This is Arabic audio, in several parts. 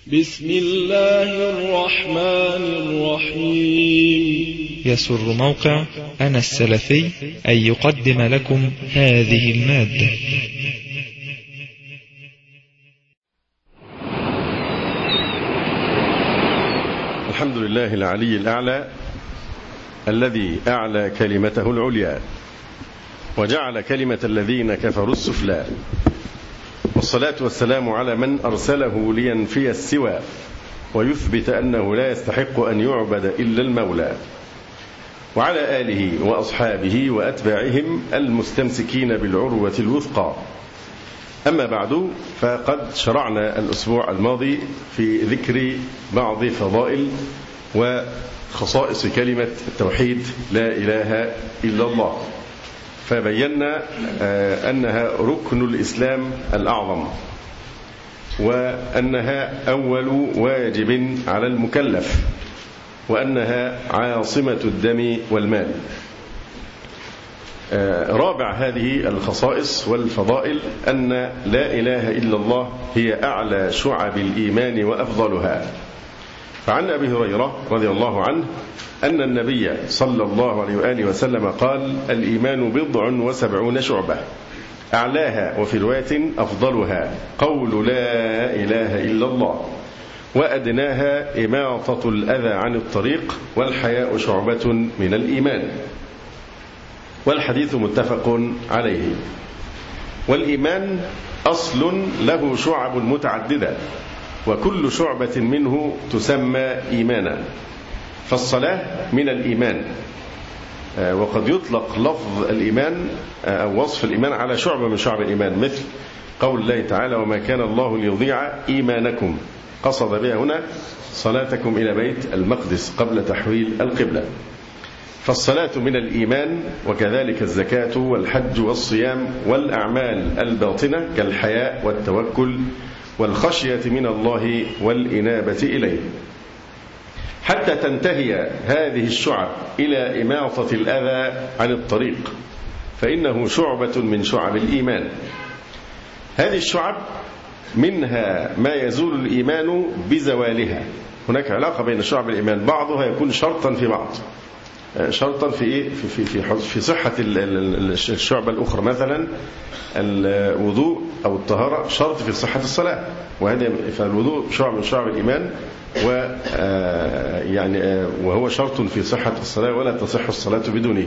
بسم الله الرحمن الرحيم. يسر موقع أنا السلفي أن يقدم لكم هذه المادة. الحمد لله العلي الأعلى الذي أعلى كلمته العليا وجعل كلمة الذين كفروا السفلى، والصلاة والسلام على من أرسله لينفي السوى ويثبت أنه لا يستحق أن يعبد إلا المولى، وعلى آله وأصحابه وأتباعهم المستمسكين بالعروة الوثقى. أما بعد، فقد شرعنا الأسبوع الماضي في ذكر بعض فضائل وخصائص كلمة التوحيد لا إله إلا الله، فبينا أنها ركن الإسلام الأعظم، وأنها أول واجب على المكلف، وأنها عاصمة الدم والمال. رابع هذه الخصائص والفضائل أن لا إله إلا الله هي أعلى شعب الإيمان وأفضلها. فعن أبي هريرة رضي الله عنه أن النبي صلى الله عليه وآله وسلم قال: الإيمان 70 شعبة، أعلاها وفي رواية أفضلها قول لا إله إلا الله، وأدناها إماطة الأذى عن الطريق، والحياء شعبة من الإيمان. والحديث متفق عليه. والإيمان أصل له شعب متعددة، وكل شعبة منه تسمى إيمانا. فالصلاة من الإيمان، وقد يطلق لفظ الإيمان أو وصف الإيمان على شعبة من شعب الإيمان، مثل قول الله تعالى: وما كان الله ليضيع إيمانكم، قصد بها هنا صلاتكم إلى بيت المقدس قبل تحويل القبلة. فالصلاة من الإيمان، وكذلك الزكاة والحج والصيام والأعمال الباطنة كالحياء والتوكل والخشية من الله والإنابة إليه، حتى تنتهي هذه الشعب إلى إماطة الأذى عن الطريق، فإنه شعبة من شعب الإيمان. هذه الشعب منها ما يزول الإيمان بزوالها. هناك علاقة بين شعب الإيمان، بعضها يكون شرطا في بعض، شرطا في إيه؟ في صحة الشعبة الأخرى، مثلا الوضوء أو الطهارة شرط في صحة الصلاة، فالوضوء شعب من شعب الإيمان، وهو شرط في صحة الصلاة، ولا تصح الصلاة بدونه.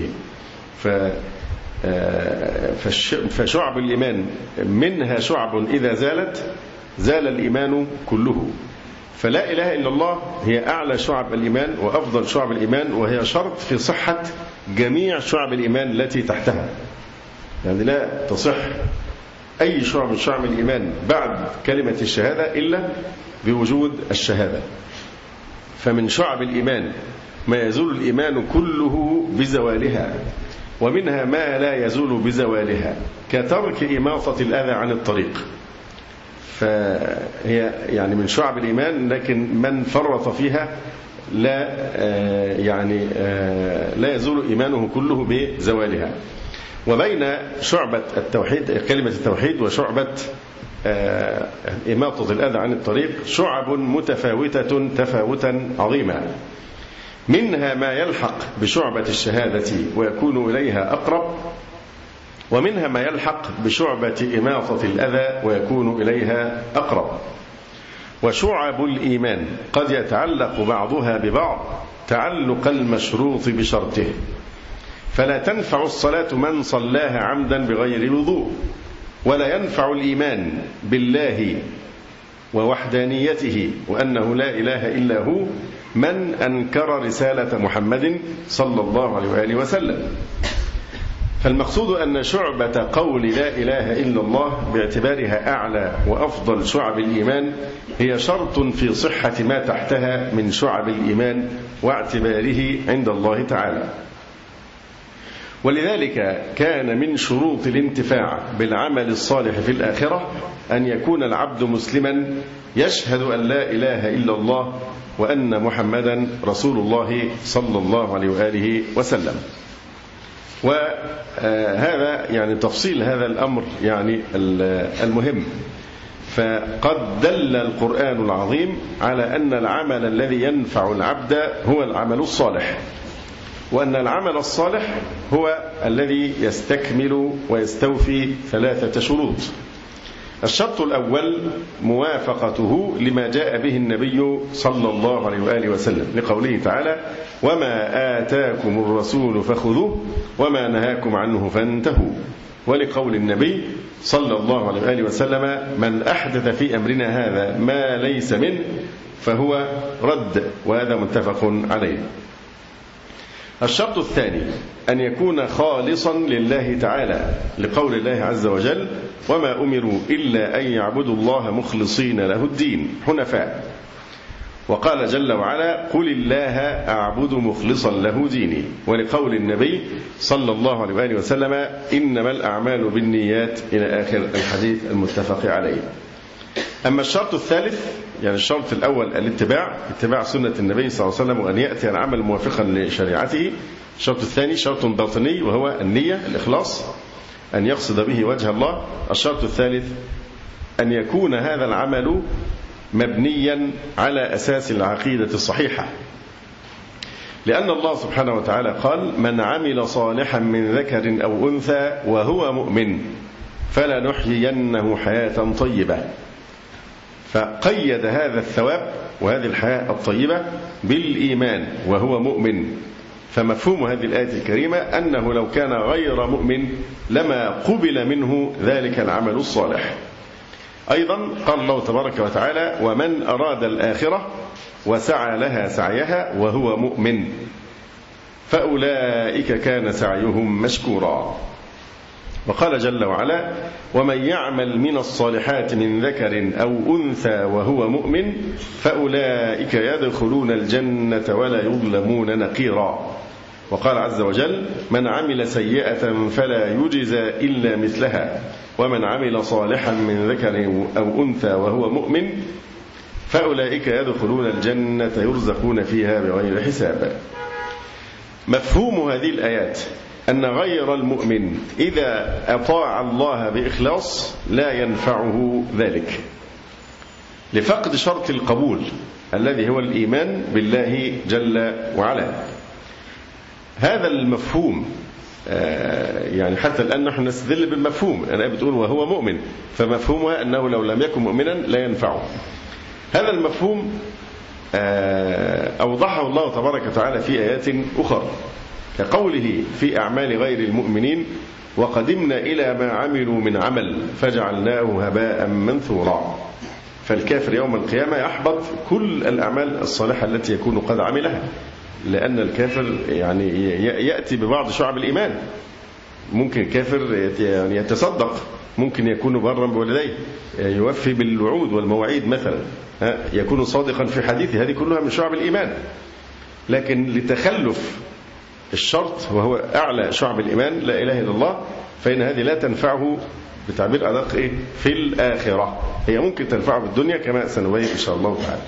فشعب الإيمان منها شعب إذا زالت زال الإيمان كله. فلا إله إلا الله هي أعلى شعب الإيمان وأفضل شعب الإيمان، وهي شرط في صحة جميع شعب الإيمان التي تحتها. يعني لا تصح أي شعب من شعب الإيمان بعد كلمة الشهادة إلا بوجود الشهادة. فمن شعب الإيمان ما يزول الإيمان كله بزوالها، ومنها ما لا يزول بزوالها، كترك إماطة الأذى عن الطريق. فهي يعني من شعب الإيمان، لكن من فرط فيها لا يزول إيمانه كله بزوالها. وبين شعبة التوحيد كلمة التوحيد وشعبة إماطة الأذى عن الطريق شعب متفاوتة تفاوتا عظيما. منها ما يلحق بشعبة الشهادة ويكون إليها أقرب، ومنها ما يلحق بشعبة إماطة الأذى ويكون إليها أقرب. وشعب الإيمان قد يتعلق بعضها ببعض تعلق المشروط بشرطه، فلا تنفع الصلاة من صلاها عمدا بغير وضوء، ولا ينفع الإيمان بالله ووحدانيته وأنه لا إله إلا هو من أنكر رسالة محمد صلى الله عليه وآله وسلم. فالمقصود أن شعبة قول لا إله إلا الله باعتبارها أعلى وأفضل شعب الإيمان هي شرط في صحة ما تحتها من شعب الإيمان واعتباره عند الله تعالى. ولذلك كان من شروط الانتفاع بالعمل الصالح في الآخرة أن يكون العبد مسلما يشهد أن لا إله إلا الله وأن محمدا رسول الله صلى الله عليه وآله وسلم. وهذا يعني تفصيل هذا الأمر يعني المهم. فقد دل القرآن العظيم على أن العمل الذي ينفع العبد هو العمل الصالح، وأن العمل الصالح هو الذي يستكمل ويستوفي 3 شروط. الشرط الأول موافقته لما جاء به النبي صلى الله عليه وآله وسلم، لقوله تعالى: وما آتاكم الرسول فخذوه وما نهاكم عنه فانتهوا، ولقول النبي صلى الله عليه وآله وسلم: من أحدث في أمرنا هذا ما ليس منه فهو رد، وهذا متفق عليه. الشرط الثاني أن يكون خالصا لله تعالى، لقول الله عز وجل: وما أمروا إلا أن يعبدوا الله مخلصين له الدين حنفاء. وقال جل وعلا: قل الله أعبد مخلصا له ديني، ولقول النبي صلى الله عليه وآله وسلم: إنما الأعمال بالنيات، إلى آخر الحديث المتفق عليه. أما الشرط الثالث، يعني الشرط الأول اتباع سنة النبي صلى الله عليه وسلم وأن يأتي العمل موافقا لشريعته. الشرط الثاني شرط باطني وهو النية، الإخلاص، أن يقصد به وجه الله. الشرط الثالث أن يكون هذا العمل مبنيا على أساس العقيدة الصحيحة، لأن الله سبحانه وتعالى قال: من عمل صالحا من ذكر أو أنثى وهو مؤمن فلنحيينه حياة طيبة، فقيد هذا الثواب وهذه الحياة الطيبة بالإيمان وهو مؤمن. فمفهوم هذه الآية الكريمة أنه لو كان غير مؤمن لما قبل منه ذلك العمل الصالح. أيضا قال الله تبارك وتعالى: ومن أراد الآخرة وسعى لها سعيها وهو مؤمن فأولئك كان سعيهم مشكورا. وقال جل وعلا: ومن يعمل من الصالحات من ذكر أو أنثى وهو مؤمن فأولئك يدخلون الجنة ولا يظلمون نقيرا. وقال عز وجل: من عمل سيئة فلا يجزى إلا مثلها ومن عمل صالحا من ذكر أو أنثى وهو مؤمن فأولئك يدخلون الجنة يرزقون فيها بغير حساب. مفهوم هذه الآيات أن غير المؤمن إذا أطاع الله بإخلاص لا ينفعه ذلك، لفقد شرط القبول الذي هو الإيمان بالله جل وعلا. هذا المفهوم يعني حتى الآن نحن نستدل بالمفهوم، أنا بتقول وهو مؤمن، فمفهومها أنه لو لم يكن مؤمنا لا ينفعه. هذا المفهوم أوضحه الله تبارك وتعالى في آيات أخرى، كقوله في أعمال غير المؤمنين: وقدمنا إلى ما عملوا من عمل فجعلناه هباء منثورا. فالكافر يوم القيامة يحبط كل الأعمال الصالحة التي يكون قد عملها، لأن الكافر يعني يأتي ببعض شعب الإيمان. ممكن الكافر يعني يتصدق، ممكن يكون برا بوالديه، يوفي بالوعود والمواعيد مثلا، يكون صادقا في حديثه، هذه كلها من شعب الإيمان. لكن لتخلف الشرط وهو أعلى شعب الإيمان لا إله إلا الله، فإن هذه لا تنفعه بتعبير أدق في الآخرة. هي ممكن تنفعه في الدنيا كما سنبين إن شاء الله تعالى.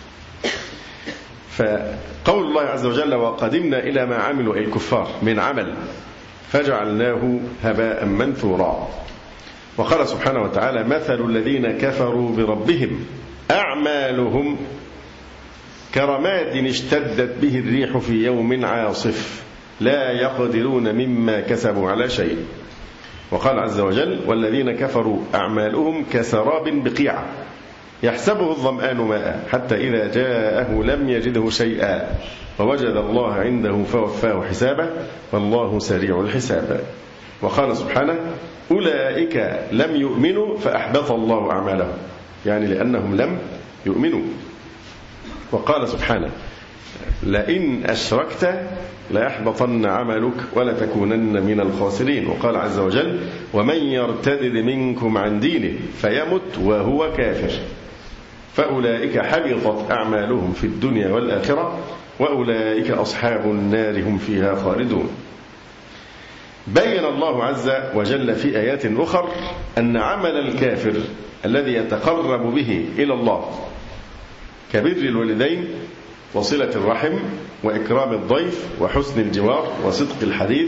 فقول الله عز وجل: وقدمنا إلى ما عملوا أي الكفار من عمل فجعلناه هباء منثورا. وقال سبحانه وتعالى: مثل الذين كفروا بربهم أعمالهم كرماد اشتدت به الريح في يوم عاصف لا يقدرون مما كسبوا على شيء. وقال عز وجل: والذين كفروا أعمالهم كسراب بقيعة يحسبه الظمآن ماء حتى إذا جاءه لم يجده شيئا ووجد الله عنده فوفاه حسابه والله سريع الحساب. وقال سبحانه: أولئك لم يؤمنوا فأحبط الله أعمالهم، يعني لأنهم لم يؤمنوا. وقال سبحانه: لئن أشركت ليحبطن عملك ولتكونن من الخاسرين. وقال عز وجل: ومن يرتد منكم عن دينه فيمت وهو كافر فأولئك حبطت أعمالهم في الدنيا والآخرة وأولئك أصحاب النار هم فيها خالدون. بين الله عز وجل في آيات أخر أن عمل الكافر الذي يتقرب به إلى الله كبر الوالدين وصلة الرحم وإكرام الضيف وحسن الجوار وصدق الحديث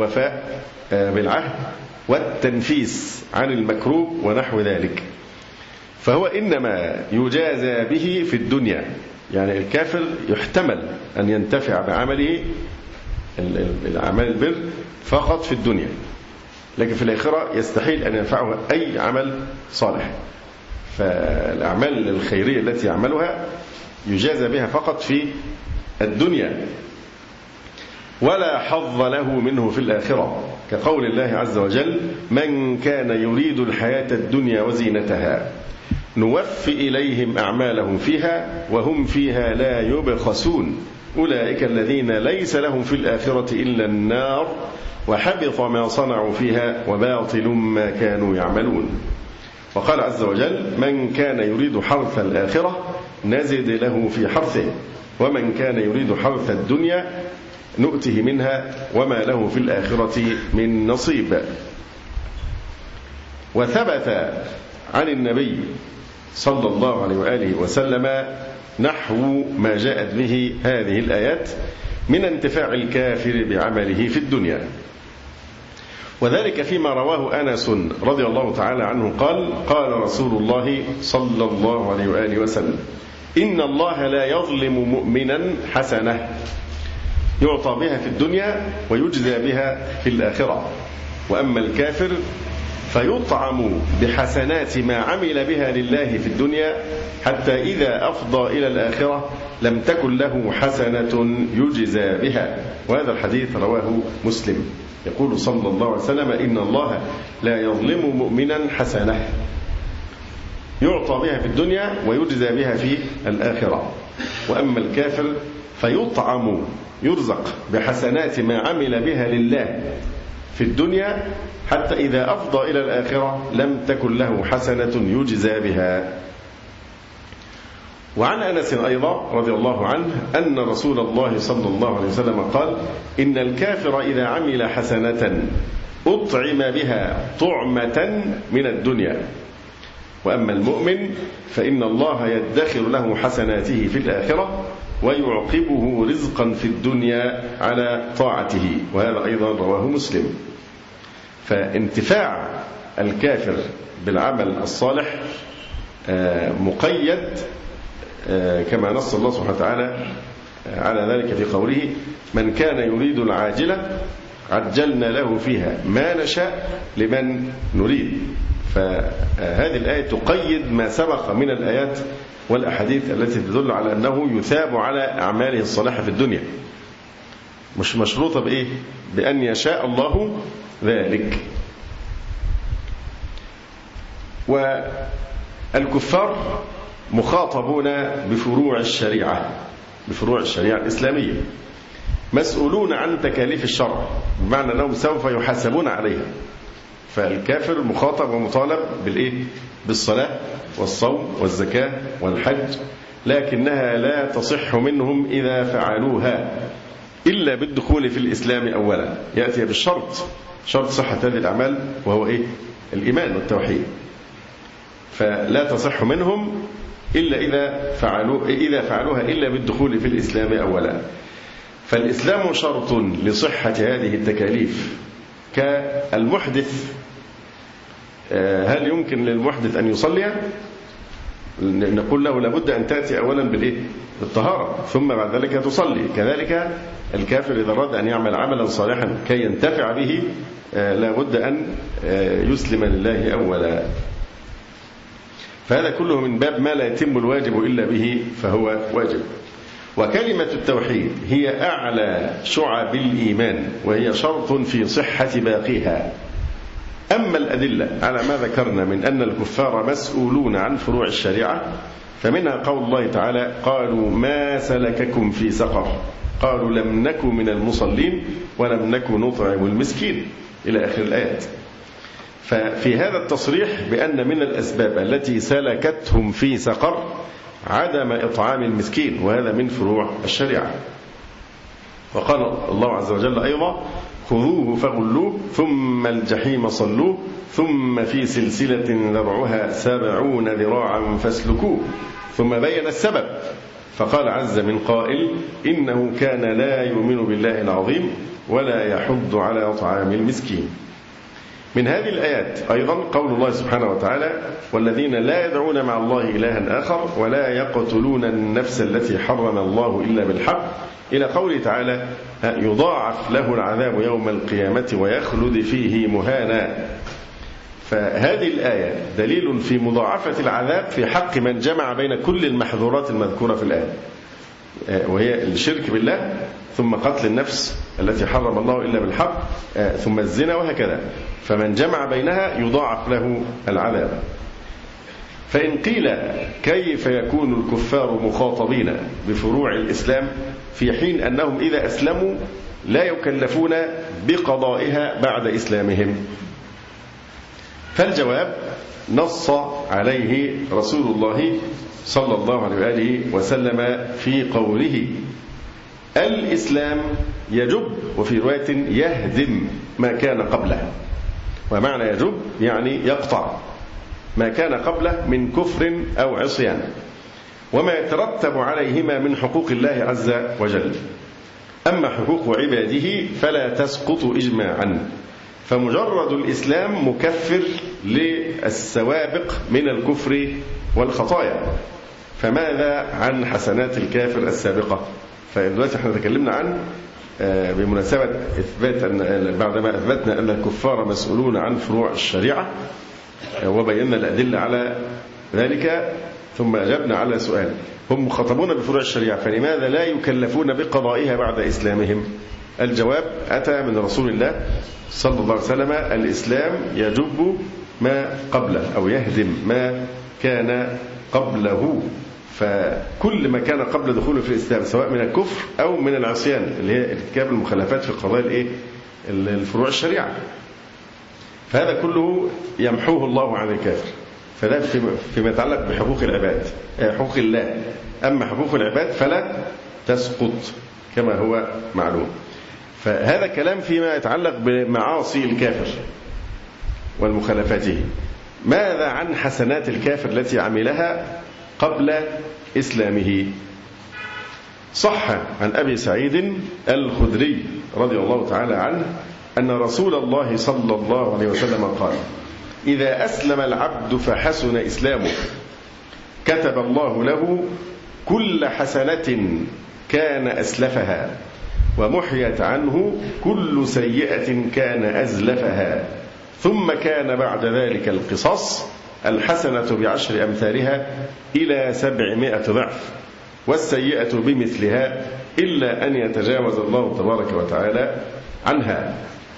والوفاء بالعهد والتنفيس عن المكروه ونحو ذلك، فهو إنما يجازى به في الدنيا. يعني الكافر يحتمل أن ينتفع بعمله الأعمال البر فقط في الدنيا، لكن في الآخرة يستحيل أن ينفعه أي عمل صالح. فالأعمال الخيرية التي يعملها يجازى بها فقط في الدنيا، ولا حظ له منه في الآخرة، كقول الله عز وجل: من كان يريد الحياة الدنيا وزينتها نوفي إليهم أعمالهم فيها وهم فيها لا يبخسون أولئك الذين ليس لهم في الآخرة إلا النار وحبط ما صنعوا فيها وباطل ما كانوا يعملون. وقال عز وجل: من كان يريد حرث الآخرة نزد له في حرثه ومن كان يريد حرث الدنيا نؤته منها وما له في الآخرة من نصيب. وثبت عن النبي صلى الله عليه وآله وسلم نحو ما جاءت به هذه الآيات من انتفاع الكافر بعمله في الدنيا، وذلك فيما رواه أنس رضي الله تعالى عنه قال: قال رسول الله صلى الله عليه وآله وسلم: إن الله لا يظلم مؤمنا حسنة يعطى بها في الدنيا ويجزى بها في الآخرة، وأما الكافر فيطعم بحسنات ما عمل بها لله في الدنيا حتى إذا أفضى إلى الآخرة لم تكن له حسنة يجزى بها. وهذا الحديث رواه مسلم. يقول صلى الله عليه وسلم: إن الله لا يظلم مؤمنا حسنة يعطى بها في الدنيا ويجزى بها في الآخرة، وأما الكافر فيطعم يرزق بحسنات ما عمل بها لله في الدنيا حتى إذا أفضى إلى الآخرة لم تكن له حسنة يجزى بها. وعن أنس أيضا رضي الله عنه أن رسول الله صلى الله عليه وسلم قال: إن الكافر إذا عمل حسنة أطعم بها طعمة من الدنيا، وأما المؤمن فإن الله يدخر له حسناته في الآخرة ويعقبه رزقا في الدنيا على طاعته. وهذا أيضا رواه مسلم. فانتفاع الكافر بالعمل الصالح مقيد كما نص الله سبحانه وتعالى على ذلك في قوله: من كان يريد العاجلة عجلنا له فيها ما نشاء لمن نريد. فهذه الآية تقيد ما سبق من الآيات والأحاديث التي تدل على أنه يثاب على أعماله الصالحة في الدنيا، مش مشروطة بإيه؟ بأن يشاء الله ذلك. والكفار مخاطبون بفروع الشريعة الإسلامية، مسؤولون عن تكاليف الشرع، بمعنى أنهم سوف يحاسبون عليها. فالكافر مخاطب ومطالب بالإيه؟ بالصلاة والصوم والزكاة والحج، لكنها لا تصح منهم إذا فعلوها إلا بالدخول في الإسلام أولا. يأتي بالشرط، شرط صحة هذه الأعمال، وهو إيه؟ الإيمان والتوحيد. فلا تصح منهم إلا إذا فعلوها إلا بالدخول في الإسلام أولا. فالإسلام شرط لصحة هذه التكاليف. كالمحدث، هل يمكن للمحدث أن يصلي؟ نقول له لابد أن تأتي أولا بالطهارة ثم بعد ذلك تصلي. كذلك الكافر إذا أراد أن يعمل عملا صالحا كي ينتفع به لابد أن يسلم لله أولا. فهذا كله من باب ما لا يتم الواجب إلا به فهو واجب. وكلمة التوحيد هي أعلى شعب الإيمان، وهي شرط في صحة باقيها. أما الأدلة على ما ذكرنا من أن الكفار مسؤولون عن فروع الشريعة فمنها قول الله تعالى: قالوا ما سلككم في سقر قالوا لم نك من المصلين ولم نك نطعم المسكين إلى آخر الآيات. ففي هذا التصريح بأن من الأسباب التي سلكتهم في سقر عدم إطعام المسكين، وهذا من فروع الشريعة. وقال الله عز وجل أيضا: خذوه فغلوه ثم الجحيم صلوه ثم في سلسلة ذرعها 70 ذراعا فاسلكوه. ثم بين السبب فقال عز من قائل: إنه كان لا يؤمن بالله العظيم ولا يحض على طعام المسكين. من هذه الآيات أيضا قول الله سبحانه وتعالى: والذين لا يدعون مع الله إلها آخر ولا يقتلون النفس التي حرم الله إلا بالحق، إلى قوله تعالى: يضاعف له العذاب يوم القيامة ويخلد فيه مهانا. فهذه الآية دليل في مضاعفة العذاب في حق من جمع بين كل المحظورات المذكورة في الآية، وهي الشرك بالله، ثم قتل النفس التي حرم الله إلا بالحق، ثم الزنا، وهكذا. فمن جمع بينها يضاعف له العذاب. فإن قيل كيف يكون الكفار مخاطبين بفروع الإسلام في حين أنهم إذا أسلموا لا يكلفون بقضائها بعد إسلامهم؟ فالجواب نص عليه رسول الله صلى الله عليه وآله وسلم في قوله: الإسلام يجب، وفي رواية يهدم ما كان قبله. ومعنى يجب يعني يقطع ما كان قبله من كفر أو عصيان وما يترتب عليهما من حقوق الله عز وجل. أما حقوق عباده فلا تسقط إجماعا، فمجرد الإسلام مكفر للسوابق من الكفر والخطايا. فماذا عن حسنات الكافر السابقة؟ فدلوقتي احنا تكلمنا عن بمناسبة إثبات أن بعدما أثبتنا أن الكفار مسؤولون عن فروع الشريعة وبينا الأدلة على ذلك، ثم أجبنا على سؤال: هم مخاطبون بفروع الشريعة فلماذا لا يكلفون بقضائها بعد إسلامهم؟ الجواب أتى من رسول الله صلى الله عليه وسلم: الإسلام يجب ما قبله أو يهدم ما كان قبله. فكل ما كان قبل دخوله في الإسلام سواء من الكفر أو من العصيان اللي هي ارتكاب المخالفات في قضايا الفروع الشريعة، فهذا كله يمحوه الله عن الكافر. فده فيما يتعلق بحقوق العباد، حقوق الله. أما حقوق العباد فلا تسقط كما هو معلوم. فهذا كلام فيما يتعلق بمعاصي الكافر والمخالفاته. ماذا عن حسنات الكافر التي عملها قبل إسلامه؟ صح عن أبي سعيد الخدري رضي الله تعالى عنه أن رسول الله صلى الله عليه وسلم قال: إذا أسلم العبد فحسن إسلامه كتب الله له كل حسنة كان أسلفها ومحيت عنه كل سيئة كان أزلفها، ثم كان بعد ذلك القصاص، الحسنة بعشر أمثالها إلى 700 ضعف، والسيئة بمثلها إلا أن يتجاوز الله تبارك وتعالى عنها.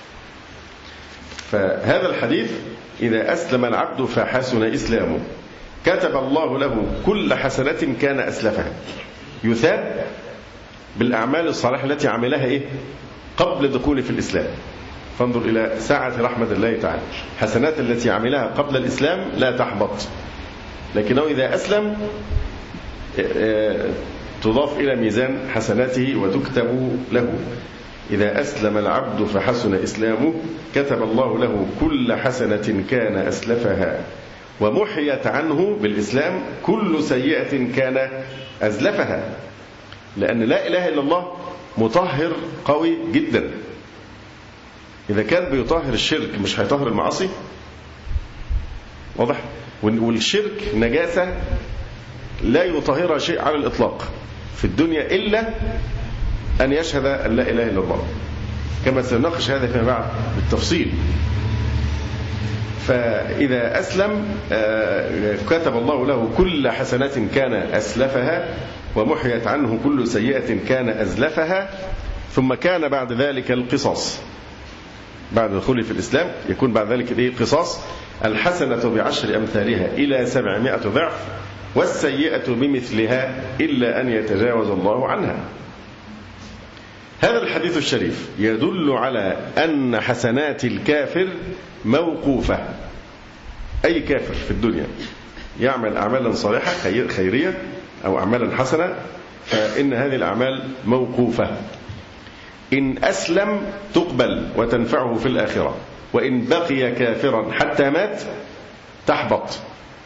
فهذا الحديث: إذا أسلم العبد فحسن إسلامه كتب الله له كل حسنة كان أسلفها، يثاب بالأعمال الصالحة التي عملها قبل دخوله في الإسلام. فانظر إلى سعة رحمة الله تعالى، حسنات التي عملها قبل الإسلام لا تحبط، لكنه إذا أسلم تضاف إلى ميزان حسناته وتكتب له. إذا أسلم العبد فحسن إسلامه كتب الله له كل حسنة كان أسلفها ومحيت عنه بالإسلام كل سيئة كان أزلفها. لأن لا إله إلا الله مطهر قوي جدا. إذا كان بيطهر الشرك مش هيطهر المعاصي؟ واضح؟ والشرك نجاسة لا يطهرها شيء على الإطلاق في الدنيا إلا أن يشهد أن لا إله إلا الله، كما سنناقش هذا فيما بعد بالتفصيل. فإذا أسلم كتب الله له كل حسنة كان أسلفها ومحيت عنه كل سيئة كان أزلفها، ثم كان بعد ذلك القصاص. بعد دخوله في الإسلام يكون بعد ذلك القصاص، الحسنة بعشر أمثالها إلى 700 ضعف، والسيئة بمثلها إلا أن يتجاوز الله عنها. هذا الحديث الشريف يدل على أن حسنات الكافر موقوفة. أي كافر في الدنيا يعمل أعمالا صالحة خيرية أو أعمالا حسنة فإن هذه الأعمال موقوفة. إن أسلم تقبل وتنفعه في الآخرة، وإن بقي كافرا حتى مات تحبط.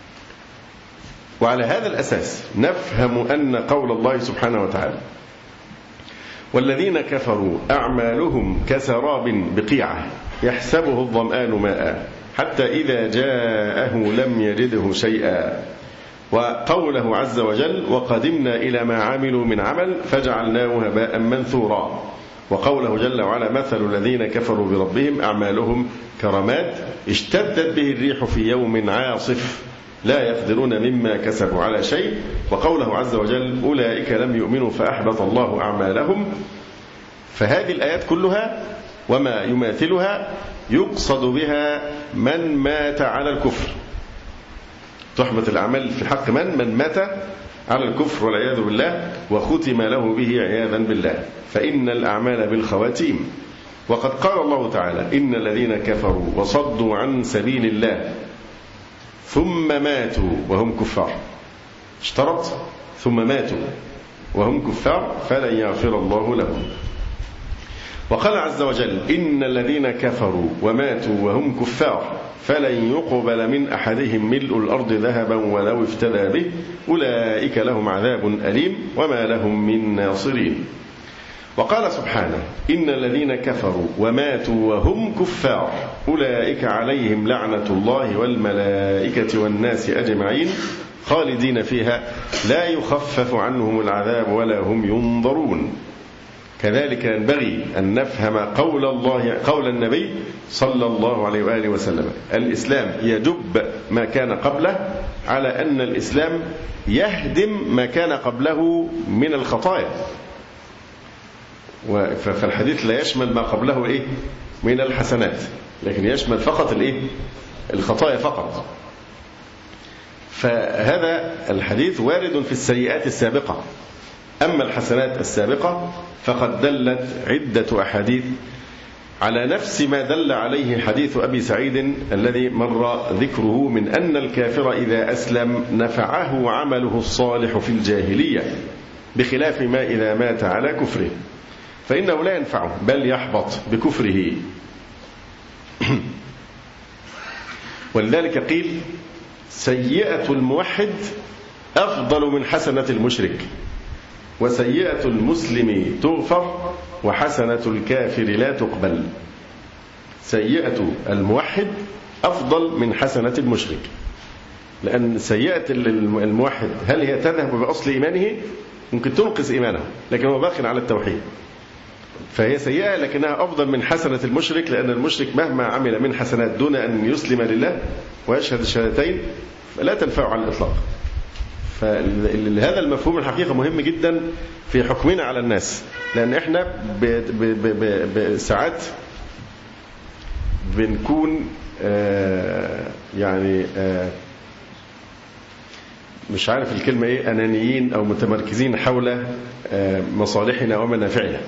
وعلى هذا الأساس نفهم أن قول الله سبحانه وتعالى: والذين كفروا أعمالهم كسراب بقيعة يحسبه الظمآن ماء حتى إذا جاءه لم يجده شيئا. وقوله عز وجل وقدمنا إلى ما عملوا من عمل فجعلناه هباء منثورا. وقوله جل وعلا مثل الذين كفروا بربهم أعمالهم كرماد اشتدت به الريح في يوم عاصف لا يقدرون مما كسبوا على شيء. وقوله عز وجل أولئك لم يؤمنوا فأحبط الله أعمالهم. فهذه الآيات كلها وما يماثلها يقصد بها من مات على الكفر. تحبط الأعمال في حق من مات على الكفر والعياذ بالله وختم له به عياذا بالله، فإن الأعمال بالخواتيم. وقد قال الله تعالى إن الذين كفروا وصدوا عن سبيل الله ثم ماتوا وهم كفار، اشترط ثم ماتوا وهم كفار فلن يغفر الله لهم. وقال عز وجل إن الذين كفروا وماتوا وهم كفار فلن يقبل من أحدهم ملء الأرض ذهبا ولو افتدى به أولئك لهم عذاب أليم وما لهم من ناصرين. وقال سبحانه إن الذين كفروا وماتوا وهم كفار أولئك عليهم لعنة الله والملائكة والناس أجمعين خالدين فيها لا يخفف عنهم العذاب ولا هم ينظرون. كذلك ينبغي أن نفهم قول النبي صلى الله عليه وآله وسلم الإسلام يجب ما كان قبله على أن الإسلام يهدم ما كان قبله من الخطايا. فالحديث لا يشمل ما قبله من الحسنات، لكن يشمل فقط الخطايا فقط. فهذا الحديث وارد في السيئات السابقة. أما الحسنات السابقة فقد دلت عدة أحاديث على نفس ما دل عليه حديث أبي سعيد الذي مر ذكره من أن الكافر إذا أسلم نفعه عمله الصالح في الجاهلية بخلاف ما إذا مات على كفره فإنه لا ينفعه بل يحبط بكفره. ولذلك قيل سيئة الموحد أفضل من حسنة المشرك، وسيئة المسلم تغفر وحسنة الكافر لا تقبل. سيئة الموحد أفضل من حسنة المشرك، لأن سيئة الموحد هل هي تذهب بأصل إيمانه؟ ممكن تنقص إيمانه لكن هو باق على التوحيد، فهي سيئة لكنها أفضل من حسنة المشرك، لأن المشرك مهما عمل من حسنات دون أن يسلم لله ويشهد الشهادتين لا تنفع على الإطلاق. فهذا المفهوم الحقيقة مهم جدا في حكمنا على الناس، لأن احنا ساعات بنكون يعني مش عارف الكلمة ايه، أنانيين أو متمركزين حول مصالحنا ومنافعنا.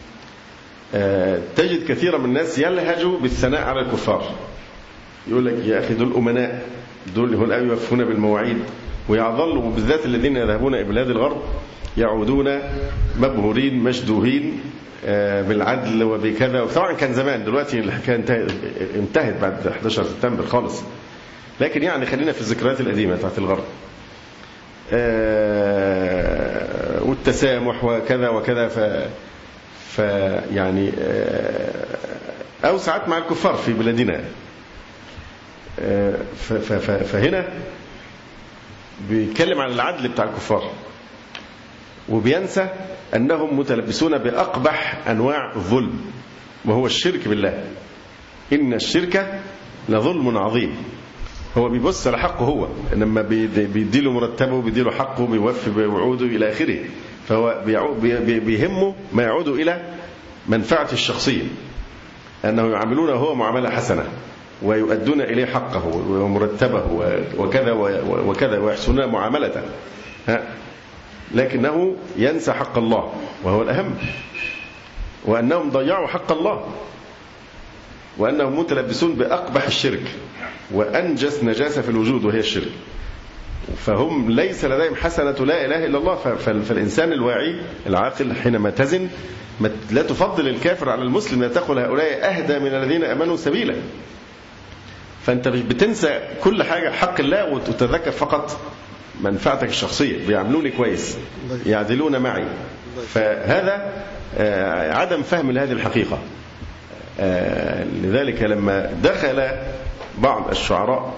تجد كثيرا من الناس يلهجوا بالثناء على الكفار، يقول لك يا أخي دول أمناء، دول هم الآن يوفون بالمواعيد، ويظلوا بالذات الذين يذهبون إلى بلاد الغرب يعودون مبهورين مشدوهين بالعدل وبكذا. طبعا كان زمان، دلوقتي الحكاية انتهت بعد 11 سبتمبر خالص، لكن يعني خلينا في الذكريات القديمة بتاعت الغرب، والتسامح وكذا وكذا. يعني أو ساعات مع الكفار في بلادنا. فهنا بيتكلم عن العدل بتاع الكفار، وبينسى أنهم متلبسون بأقبح أنواع الظلم وهو الشرك بالله. إن الشرك لظلم عظيم. هو بيبص على حقه هو، إنما بيديله مرتبه بيديله حقه بيوفي بوعوده إلى آخره، فهو بيهمه ما يعود إلى منفعة الشخصية، أنه يعاملونه هو معاملة حسنة ويؤدون إليه حقه ومرتبه وكذا وكذا ويحسنون معاملته، لكنه ينسى حق الله وهو الأهم، وأنهم ضيعوا حق الله، وأنهم متلبسون بأقبح الشرك وأنجس نجاسة في الوجود وهي الشرك. فهم ليس لديهم حسنة لا إله إلا الله. فالإنسان الواعي العاقل حينما تزن لا تفضل الكافر على المسلم، لا تقل هؤلاء أهدى من الذين أمنوا سبيلا. فأنت بتنسى كل حاجة حق الله وتتذكر فقط منفعتك الشخصية. بيعملوني كويس، يعدلون معي. فهذا عدم فهم لهذه الحقيقة. لذلك لما دخل بعض الشعراء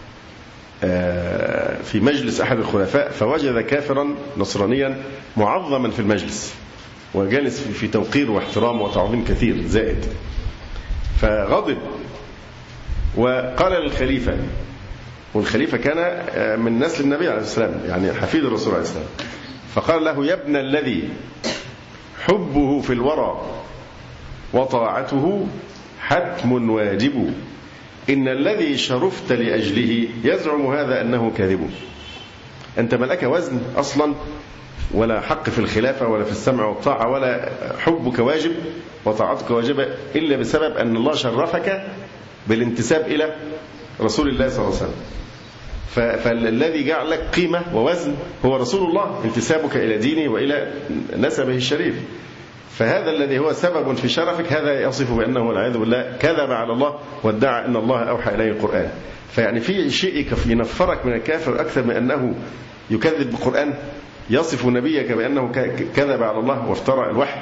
في مجلس أحد الخلفاء فوجد كافرا نصرانيا معظما في المجلس وجالس في توقير واحترام وتعظيم كثير زائد، فغضب وقال للخليفة، والخليفة كان من نسل النبي عليه السلام يعني حفيد الرسول عليه السلام، فقال له: يا ابن الذي حبه في الورى وطاعته حتم واجب، إن الذي شرفت لأجله يزعم هذا أنه كاذب. أنت ملك وزن أصلا ولا حق في الخلافة ولا في السمع والطاعة ولا حبك واجب وطاعتك واجبة إلا بسبب أن الله شرفك بالانتساب إلى رسول الله صلى الله عليه وسلم. فالذي جعلك قيمة ووزن هو رسول الله، انتسابك إلى دينه وإلى نسبه الشريف. فهذا الذي هو سبب في شرفك هذا يصف بأنه والعياذ بالله كذب على الله وادعى أن الله أوحى إليه القرآن. فيعني في شيء ينفرك من الكافر أكثر من أنه يكذب بالقرآن، يصف نبيك بأنه كذب على الله وافترى الوحي،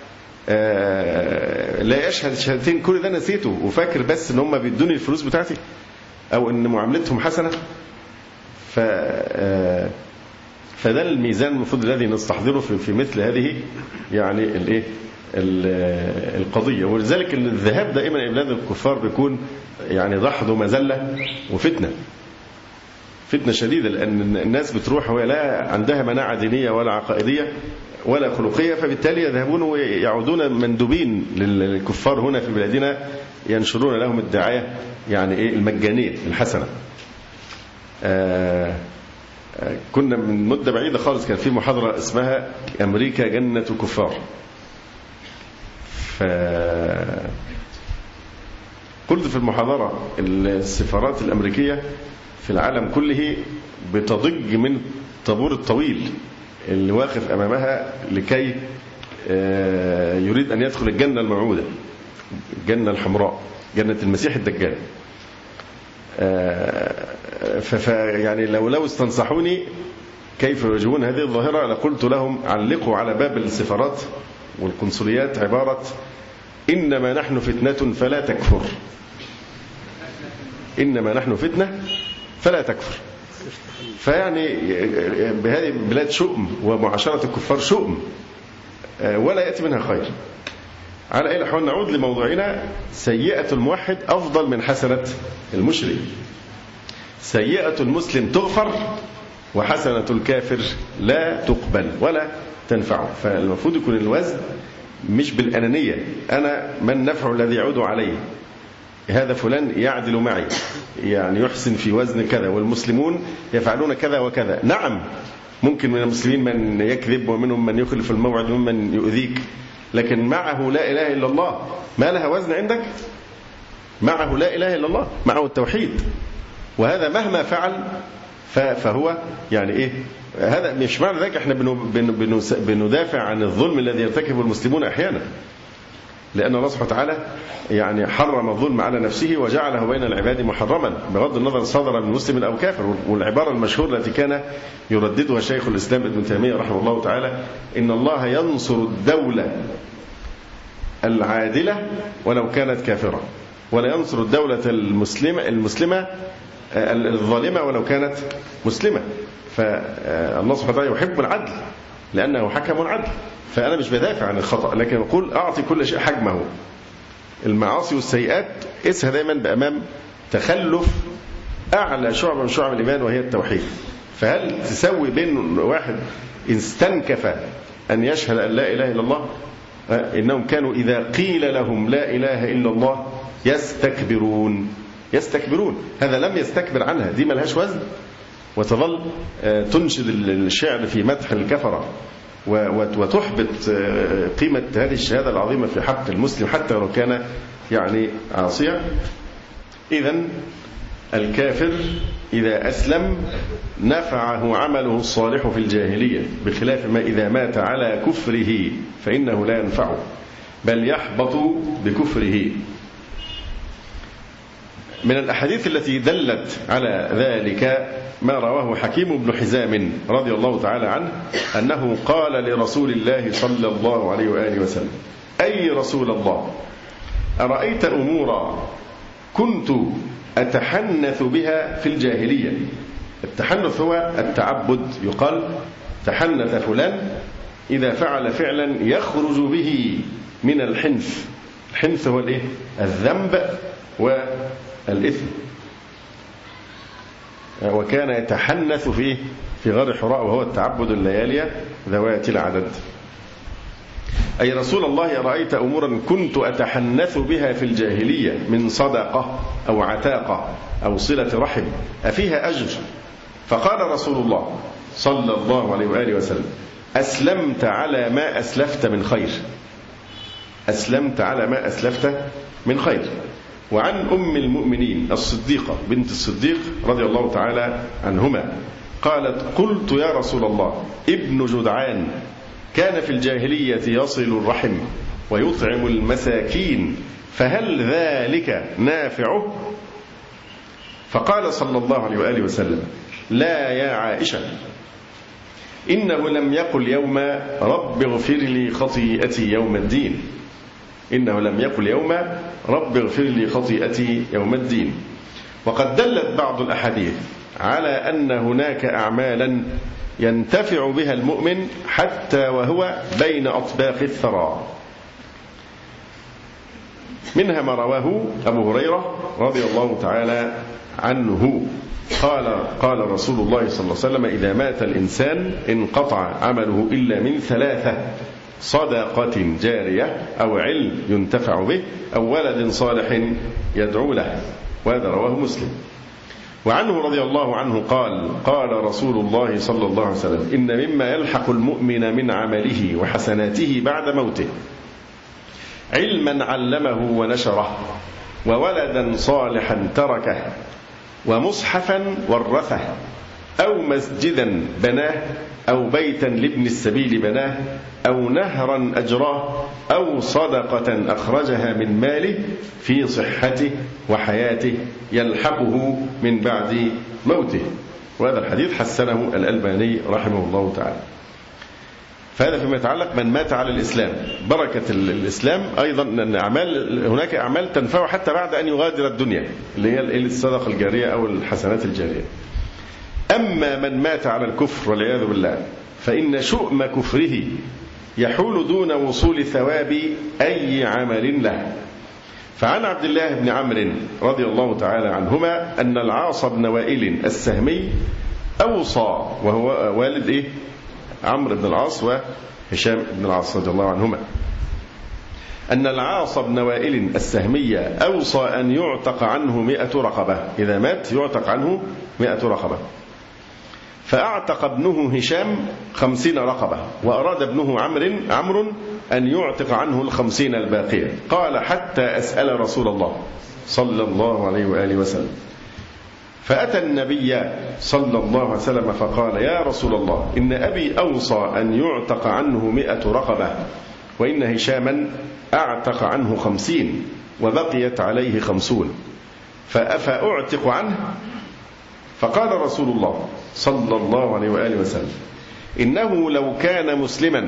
لا يشهد شهادتين، كل ده نسيته وفاكر بس ان هم بيدوني الفلوس بتاعتي او ان معاملتهم حسنه. فده الميزان المفروض الذي نستحضره في مثل هذه يعني الايه القضيه. ولذلك الذهاب دائما الى بلاد الكفار بيكون يعني ضحض ومذله وفتنه شديده، لان الناس بتروح وهي لا عندها مناعه دينيه ولا عقائديه ولا خلقية، فبالتالي يذهبون ويعودون مندوبين للكفار هنا في بلادنا ينشرون لهم الدعاية يعني إيه المجانية الحسنة. كنا من مدة بعيدة خالص كان في محاضرة اسمها أمريكا جنة كفار، قلت في المحاضرة السفارات الأمريكية في العالم كله بتضج من الطابور الطويل اللي واقف أمامها لكي يريد أن يدخل الجنة الموعودة، الجنة الحمراء، جنة المسيح الدجال. يعني لو استنصحوني كيف يواجهون هذه الظاهرة لقلت لهم علقوا على باب السفارات والقنصليات عبارة: إنما نحن فتنة فلا تكفر، إنما نحن فتنة فلا تكفر. فيعني بهذه البلاد شؤم ومعاشرة الكفار شؤم ولا يأتي منها خير. على أي الأحوال نعود لموضوعنا. سيئة الموحد أفضل من حسنة المشرك. سيئة المسلم تغفر وحسنة الكافر لا تقبل ولا تنفع. فالمفروض يكون الوزن مش بالأنانية، أنا من نفع الذي يعود عليه، هذا فلان يعدل معي يعني يحسن في وزن كذا والمسلمون يفعلون كذا وكذا. نعم ممكن من المسلمين من يكذب ومنهم من يخلف الموعد ومن يؤذيك، لكن معه لا إله إلا الله ما لها وزن عندك؟ معه لا إله إلا الله، معه التوحيد، وهذا مهما فعل فهو يعني إيه. هذا مش معنى ذلك احنا بندافع عن الظلم الذي يرتكبه المسلمون أحيانا، لأن الله سبحانه وتعالى يعني حرم الظلم على نفسه وجعله بين العباد محرما بغض النظر صدر من مسلم أو كافر. والعبارة المشهورة التي كان يرددها شيخ الإسلام ابن تيمية رحمه الله تعالى: إن الله ينصر الدولة العادلة ولو كانت كافرة، ولا ينصر الدولة المسلمة الظالمة ولو كانت مسلمة. فالله سبحانه وتعالى يحب العدل لأنه حكم عدل. فأنا مش بدافع عن الخطأ، لكن أقول أعطي كل شيء حجمه. المعاصي والسيئات اسها دائما بأمام تخلف أعلى شعب من شعب الإيمان وهي التوحيد. فهل تسوي بين واحد استنكف أن يشهد أن لا إله إلا الله؟ إنهم كانوا إذا قيل لهم لا إله إلا الله يستكبرون. هذا لم يستكبر عنها، دي ملهاش وزن، وتظل تنشد الشعر في مدح الكفرة وتحبط قيمة هذه الشهادة العظيمة في حق المسلم حتى لو كان يعني عاصيا. إذن الكافر إذا أسلم نفعه عمله الصالح في الجاهلية، بخلاف ما إذا مات على كفره فإنه لا ينفعه بل يحبط بكفره. من الأحاديث التي دلت على ذلك ما رواه حكيم بن حزام رضي الله تعالى عنه أنه قال لرسول الله صلى الله عليه وآله وسلم: أي رسول الله، أرأيت أمورا كنت أتحنث بها في الجاهلية. التحنث هو التعبد، يقال تحنث فلان إذا فعل فعلا يخرج به من الحنث. الحنث هو الإيه؟ الذنب والإثم. وكان يتحنث في غار حراء، وهو التعبد الليالي ذوات العدد. أي رسول الله أرأيت أمورا كنت أتحنث بها في الجاهلية من صدقة أو عتاقة أو صلة رحم أفيها أجر؟ فقال رسول الله صلى الله عليه وآله وسلم أسلمت على ما أسلفت من خير. أسلمت على ما أسلفت من خير. وعن أم المؤمنين الصديقة بنت الصديق رضي الله تعالى عنهما قالت قلت يا رسول الله ابن جدعان كان في الجاهلية يصل الرحم ويطعم المساكين فهل ذلك نافعه؟ فقال صلى الله عليه وآله وسلم لا يا عائشة إنه لم يقل يوم رب اغفر لي خطيئتي يوم الدين. إنه لم يقل يوم رب اغفر لي خطيئتي يوم الدين. وقد دلت بعض الأحاديث على أن هناك أعمالا ينتفع بها المؤمن حتى وهو بين أطباق الثرى. منها ما رواه أبو هريرة رضي الله تعالى عنه قال رسول الله صلى الله عليه وسلم إذا مات الإنسان انقطع عمله إلا من ثلاثة: صدقة جارية أو علم ينتفع به أو ولد صالح يدعو له. وهذا رواه مسلم. وعنه رضي الله عنه قال رسول الله صلى الله عليه وسلم إن مما يلحق المؤمن من عمله وحسناته بعد موته علما علمه ونشره وولدا صالحا تركه ومصحفا ورثه أو مسجدا بناه أو بيتا لابن السبيل بناه أو نهرا أجراه أو صدقة أخرجها من ماله في صحته وحياته يلحقه من بعد موته. وهذا الحديث حسنه الألباني رحمه الله تعالى. فهذا فيما يتعلق من مات على الإسلام. بركة الإسلام أيضا أن هناك أعمال تنفع حتى بعد أن يغادر الدنيا اللي هي الصدقة الجارية أو الحسنات الجارية. أما من مات على الكفر والعياذ بالله فإن شؤم كفره يحول دون وصول ثواب أي عمل له. فعن عبد الله بن عمرو رضي الله تعالى عنهما أن العاص بن وائل السهمي أوصى، وهو والد عمرو بن العاص وهشام بن العاص رضي الله عنهما، أن العاص بن وائل السهمي أوصى أن يعتق عنه 100 رقبة. إذا مات يعتق عنه 100 رقبة. فأعتق ابنه هشام 50 رقبة، وأراد ابنه عمرو أن يعتق عنه 50 الباقية. قال حتى أسأل رسول الله صلى الله عليه وآله وسلم. فأتى النبي صلى الله عليه وسلم فقال يا رسول الله إن أبي أوصى أن يعتق عنه 100 رقبة وإن هشاما أعتق عنه 50 وبقيت عليه 50 فأفأعتق عنه؟ فقال رسول الله صلى الله عليه وآله وسلم إنه لو كان مسلما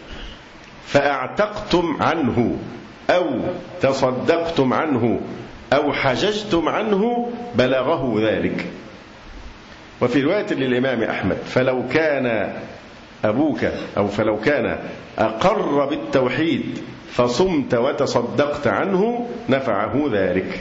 فأعتقتم عنه أو تصدقتم عنه أو حججتم عنه بلغه ذلك. وفي رواية للإمام أحمد فلو كان أبوك أو فلو كان أقر بالتوحيد فصمت وتصدقت عنه نفعه ذلك.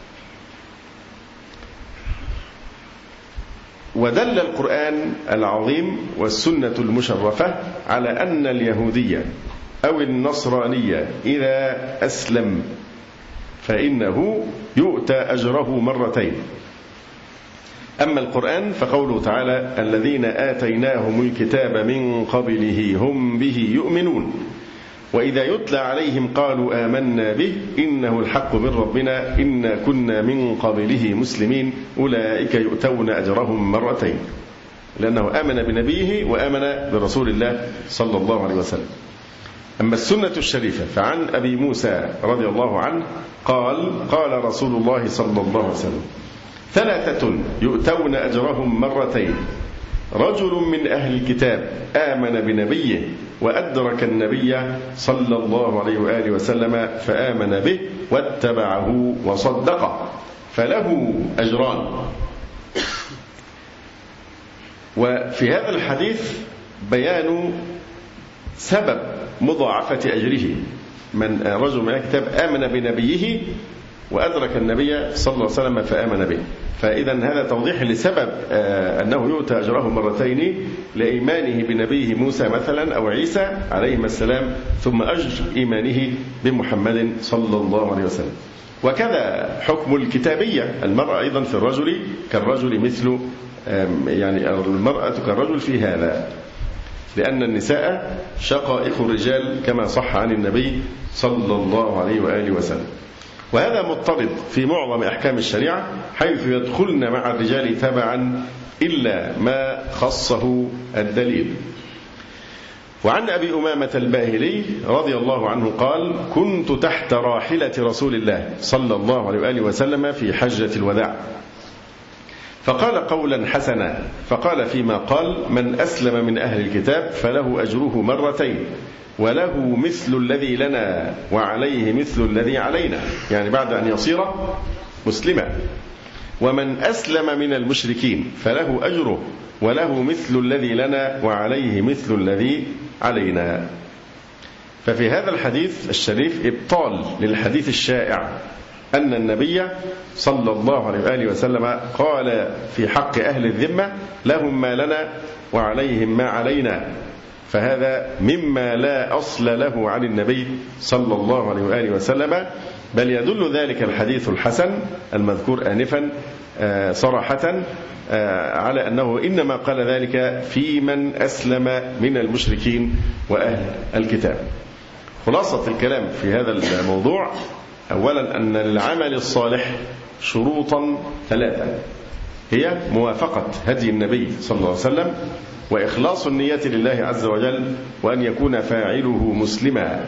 ودل القرآن العظيم والسنة المشرفة على أن اليهودية أو النصرانية إذا أسلم فإنه يؤتى أجره مرتين. أما القرآن فقوله تعالى الذين آتيناهم الكتاب من قبله هم به يؤمنون وإذا يتلى عليهم قالوا آمنا به إنه الحق من ربنا إنا كنا من قبله مسلمين أولئك يؤتون أجرهم مرتين، لأنه آمن بنبيه وآمن برسول الله صلى الله عليه وسلم. أما السنة الشريفة فعن أبي موسى رضي الله عنه قال رسول الله صلى الله عليه وسلم 3 يؤتون أجرهم مرتين: رجل من أهل الكتاب آمن بنبيه وأدرك النبي صلى الله عليه وآله وسلم فآمن به واتبعه وصدقه فله أجران. وفي هذا الحديث بيان سبب مضاعفة أجره. من رجل من الكتاب آمن بنبيه وأدرك النبي صلى الله عليه وسلم فآمن به. فإذا هذا توضيح لسبب أنه يؤتى أجره مرتين، لإيمانه بنبيه موسى مثلا أو عيسى عليهما السلام، ثم أجر إيمانه بمحمد صلى الله عليه وسلم. وكذا حكم الكتابية، المرأة أيضا في الرجل كالرجل مثل، يعني المرأة كالرجل في هذا، لأن النساء شقائق الرجال كما صح عن النبي صلى الله عليه وآله وسلم. وهذا مضطرد في معظم أحكام الشريعة، حيث يدخلن مع الرجال تبعا إلا ما خصه الدليل. وعن أبي أمامة الباهلي رضي الله عنه قال: كنت تحت راحلة رسول الله صلى الله عليه وآله وسلم في حجة الوداع، فقال قولا حسنا، فقال فيما قال: من أسلم من أهل الكتاب فله أجره مرتين وله مثل الذي لنا وعليه مثل الذي علينا، يعني بعد أن يصير مسلما. ومن أسلم من المشركين فله أجره وله مثل الذي لنا وعليه مثل الذي علينا. ففي هذا الحديث الشريف إبطال للحديث الشائع أن النبي صلى الله عليه وآله وسلم قال في حق أهل الذمة: لهم ما لنا وعليهم ما علينا. فهذا مما لا أصل له عن النبي صلى الله عليه وآله وسلم، بل يدل ذلك الحديث الحسن المذكور آنفا صراحة على أنه إنما قال ذلك في من أسلم من المشركين وأهل الكتاب. خلاصة الكلام في هذا الموضوع: أولا أن للعمل الصالح شروطا ثلاثة، هي موافقة هدي النبي صلى الله عليه وسلم، وإخلاص النية لله عز وجل، وأن يكون فاعله مسلما.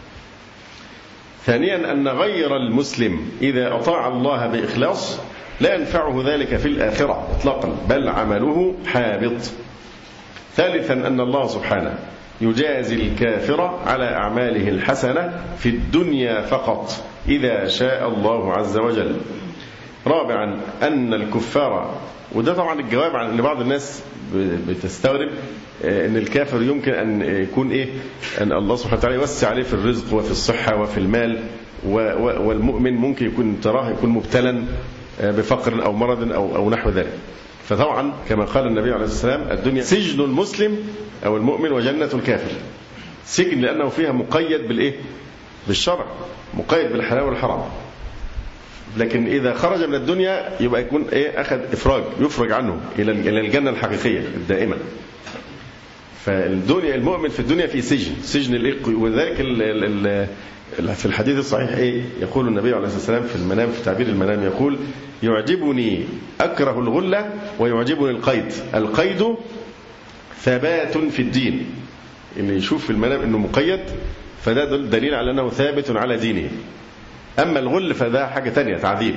ثانيا أن غير المسلم إذا أطاع الله بإخلاص لا ينفعه ذلك في الآخرة إطلاقا، بل عمله حابط. ثالثا أن الله سبحانه يجازي الكافر على أعماله الحسنة في الدنيا فقط إذا شاء الله عز وجل. رابعا أن الكفار، وده طبعا الجواب عن أن بعض الناس بتستغرب أن الكافر يمكن أن يكون أن الله سبحانه وتعالى يوسع عليه في الرزق وفي الصحة وفي المال، والمؤمن ممكن يكون يكون مبتلا بفقر أو مرض أو نحو ذلك. فطبعا كما قال النبي عليه الصلاة والسلام: الدنيا سجن المسلم أو المؤمن وجنة الكافر. سجن لأنه فيها مقيد بالشرع، مقيد بالحلال والحرام. لكن إذا خرج من الدنيا يبقى يكون أخذ إفراج، يفرج عنه إلى الجنة الحقيقية الدائمة. فالدنيا المؤمن في الدنيا في سجن وذلك في الحديث الصحيح يقول النبي عليه الصلاة والسلام في المنام، في تعبير المنام يقول: يعجبني أكره الغلة ويعجبني القيد ثبات في الدين. اللي يشوف في المنام أنه مقيد فده دليل على أنه ثابت على دينه. أما الغل فده حاجة تانية، تعذيب.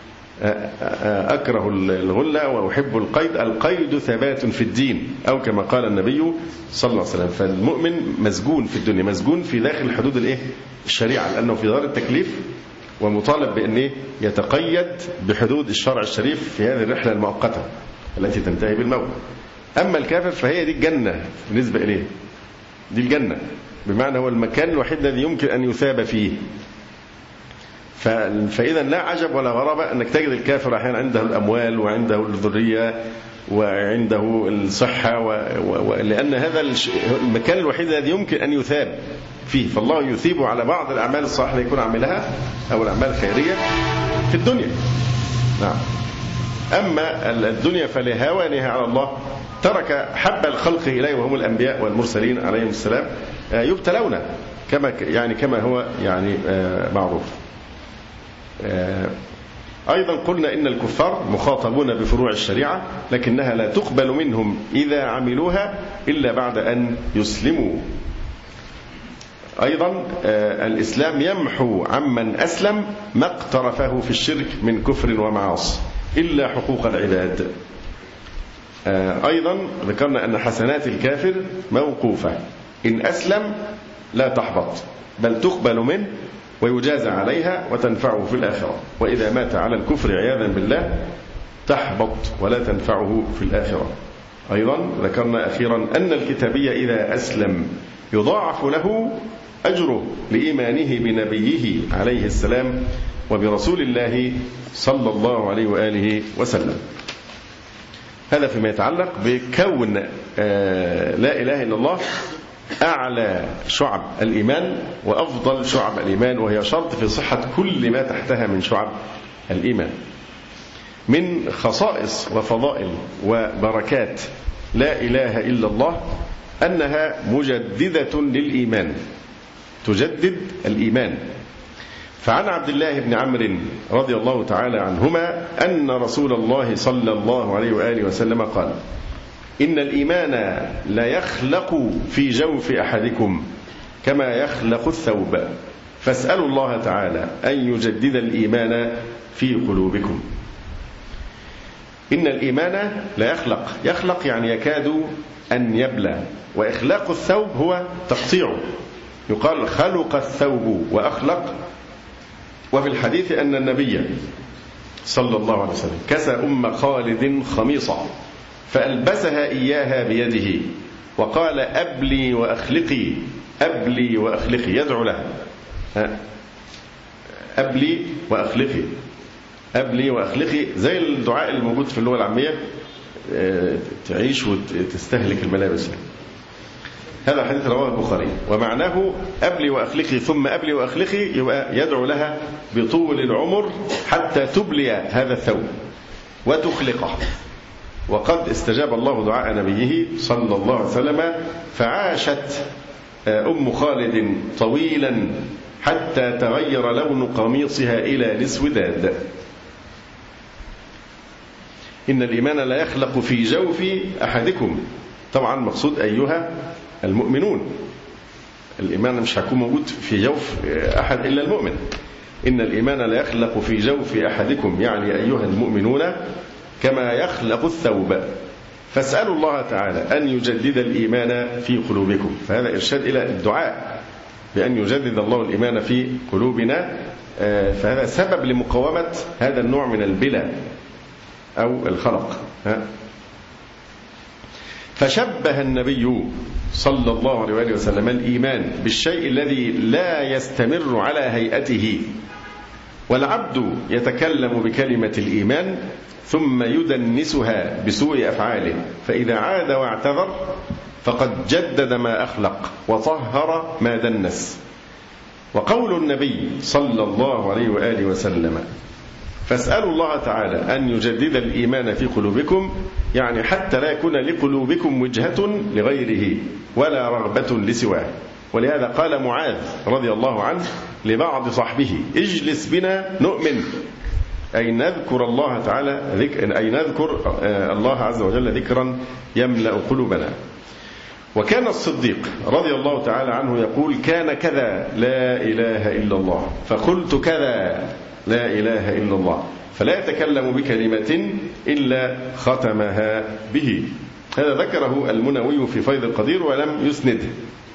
أكره الغلة وأحب القيد ثبات في الدين، أو كما قال النبي صلى الله عليه وسلم. فالمؤمن مسجون في الدنيا، مسجون في داخل حدود الشريعة، لأنه في دار التكليف ومطالب بأن يتقيد بحدود الشرع الشريف في هذه الرحلة المؤقتة التي تنتهي بالموت. أما الكافر فهي دي الجنة بالنسبة إليه، دي الجنة، بمعنى هو المكان الوحيد الذي يمكن أن يثاب فيه. فإذا لا عجب ولا غرابة أنك تجد الكافر أحيانا عنده الأموال وعنده الذرية وعنده الصحة لأن هذا المكان الوحيد الذي يمكن أن يثاب فيه. فالله يثيب على بعض الأعمال الصالحة يكون عملها أو الأعمال الخيرية في الدنيا. نعم. أما الدنيا فلهوانها على الله ترك حب الخلق إليه وهم الأنبياء والمرسلين عليهم السلام يبتلون كما هو معروف. أيضا قلنا إن الكفار مخاطبون بفروع الشريعة، لكنها لا تقبل منهم إذا عملوها إلا بعد أن يسلموا. أيضا الإسلام يمحو عمن أسلم ما اقترفه في الشرك من كفر ومعاصي إلا حقوق العباد. أيضا ذكرنا أن حسنات الكافر موقوفة، إن أسلم لا تحبط بل تقبل منه ويجازى عليها وتنفعه في الآخرة، وإذا مات على الكفر عياذا بالله تحبط ولا تنفعه في الآخرة. أيضا ذكرنا أخيرا أن الكتابي إذا أسلم يضاعف له أجره لإيمانه بنبيه عليه السلام وبرسول الله صلى الله عليه وآله وسلم. هذا فيما يتعلق بكون لا إله إلا الله أعلى شعب الإيمان وأفضل شعب الإيمان، وهي شرط في صحة كل ما تحتها من شعب الإيمان. من خصائص وفضائل وبركات لا إله إلا الله أنها مجددة للإيمان، تجدد الإيمان. فعن عبد الله بن عمرو رضي الله تعالى عنهما أن رسول الله صلى الله عليه وآله وسلم قال: إن الإيمان لا يخلق في جوف أحدكم كما يخلق الثوب، فاسألوا الله تعالى أن يجدد الإيمان في قلوبكم. إن الإيمان لا يخلق يعني يكاد أن يبلى، وإخلاق الثوب هو تقطيعه، يقال خلق الثوب وأخلق. وفي الحديث أن النبي صلى الله عليه وسلم كسى أم خالد خميصة فألبسها إياها بيده وقال: أبلي وأخلقي، أبلي وأخلقي، يدعو لها، أبلي وأخلقي، أبلي وأخلقي، زي الدعاء الموجود في اللغة العامية، تعيش وتستهلك الملابس. هذا حديث رواه البخاري، ومعناه أبلي وأخلقي، ثم أبلي وأخلقي يبقى يدعو لها بطول العمر حتى تبلي هذا الثوب وتخلقه. وقد استجاب الله دعاء نبيه صلى الله عليه وسلم، فعاشت أم خالد طويلا حتى تغير لون قميصها إلى الاسوداد. إن الإيمان لا يخلق في جوف أحدكم، طبعا مقصود أيها المؤمنون، الإيمان مش هيكون موجود في جوف أحد إلا المؤمن. إن الإيمان لا يخلق في جوف أحدكم يعني أيها المؤمنون كما يخلق الثوب، فاسألوا الله تعالى أن يجدد الإيمان في قلوبكم. فهذا إرشاد إلى الدعاء بأن يجدد الله الإيمان في قلوبنا، فهذا سبب لمقاومة هذا النوع من البلا أو الخلق. فشبه النبي صلى الله عليه وآله وسلم الإيمان بالشيء الذي لا يستمر على هيئته، والعبد يتكلم بكلمة الإيمان ثم يدنسها بسوء أفعاله، فإذا عاد واعتذر فقد جدد ما أخلق وطهر ما دنس. وقول النبي صلى الله عليه وآله وسلم: فاسألوا الله تعالى أن يجدد الإيمان في قلوبكم، يعني حتى لا يكون لقلوبكم وجهة لغيره ولا رغبة لسواه. ولهذا قال معاذ رضي الله عنه لبعض صحبه: اجلس بنا نؤمن، أي نذكر الله تعالى أي نذكر الله عز وجل ذكرا يملأ قلوبنا. وكان الصديق رضي الله تعالى عنه يقول: كان كذا لا إله إلا الله، فقلت كذا لا إله إلا الله، فلا يتكلم بكلمة إلا ختمها به. هذا ذكره المنووي في فيض القدير ولم يسنده.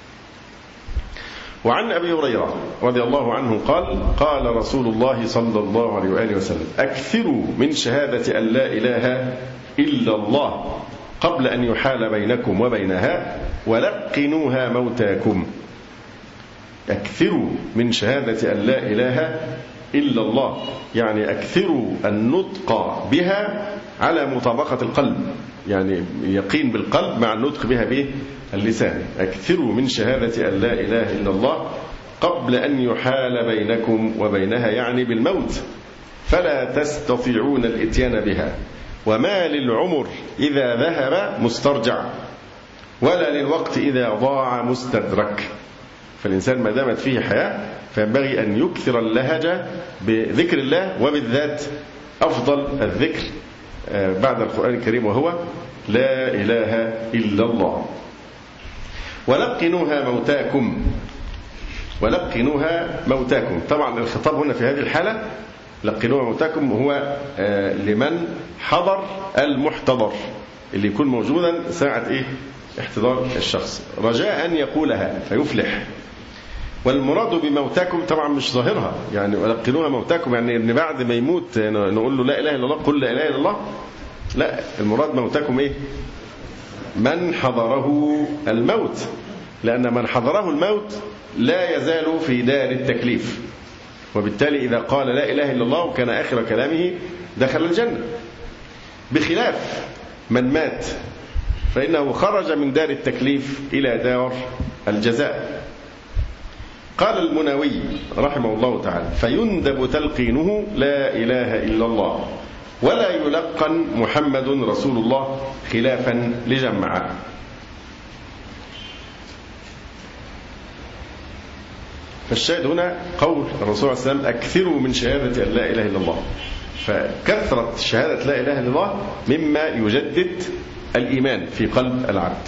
وعن أبي هريرة رضي الله عنه قال: قال رسول الله صلى الله عليه وآله وسلم: أكثروا من شهادة أن لا إله إلا الله قبل أن يحال بينكم وبينها ولقنوها موتاكم. أكثروا من شهادة أن لا إله إلا الله، يعني أكثروا النطق بها على مطابقة القلب، يعني يقين بالقلب مع النطق بها باللسان. أكثروا من شهادة أن لا إله إلا الله قبل أن يحال بينكم وبينها، يعني بالموت، فلا تستطيعون الإتيان بها. وما للعمر إذا ذهب مسترجع، ولا للوقت إذا ضاع مستدرك. فالإنسان ما دامت فيه حياة فينبغي أن يكثر اللهجة بذكر الله، وبالذات أفضل الذكر بعد القرآن الكريم وهو لا إله إلا الله. ولقنوها موتاكم، ولقنوها موتاكم. طبعا الخطاب هنا في هذه الحالة لقنوها موتاكم هو لمن حضر المحتضر، اللي يكون موجودا ساعة إيه؟ احتضار الشخص، رجاء أن يقولها فيفلح. والمراد بموتاكم طبعا مش ظاهرها، يعني ولقنوها موتاكم يعني ان بعد ما يموت نقول له لا اله الا الله، قل لا اله الا الله. لا، المراد موتاكم ايه؟ من حضره الموت، لان من حضره الموت لا يزال في دار التكليف، وبالتالي اذا قال لا اله الا الله وكان اخر كلامه دخل الجنه، بخلاف من مات فانه خرج من دار التكليف الى دار الجزاء. قال المناوي رحمه الله تعالى: فيندب تلقينه لا إله إلا الله، ولا يلقن محمد رسول الله، خلافا لجماعة. فالشاهد هنا قول الرسول صلى الله عليه وسلم: أكثروا من شهادة أن لا إله إلا الله. فكثرة شهادة لا إله إلا الله مما يجدد الإيمان في قلب العبد.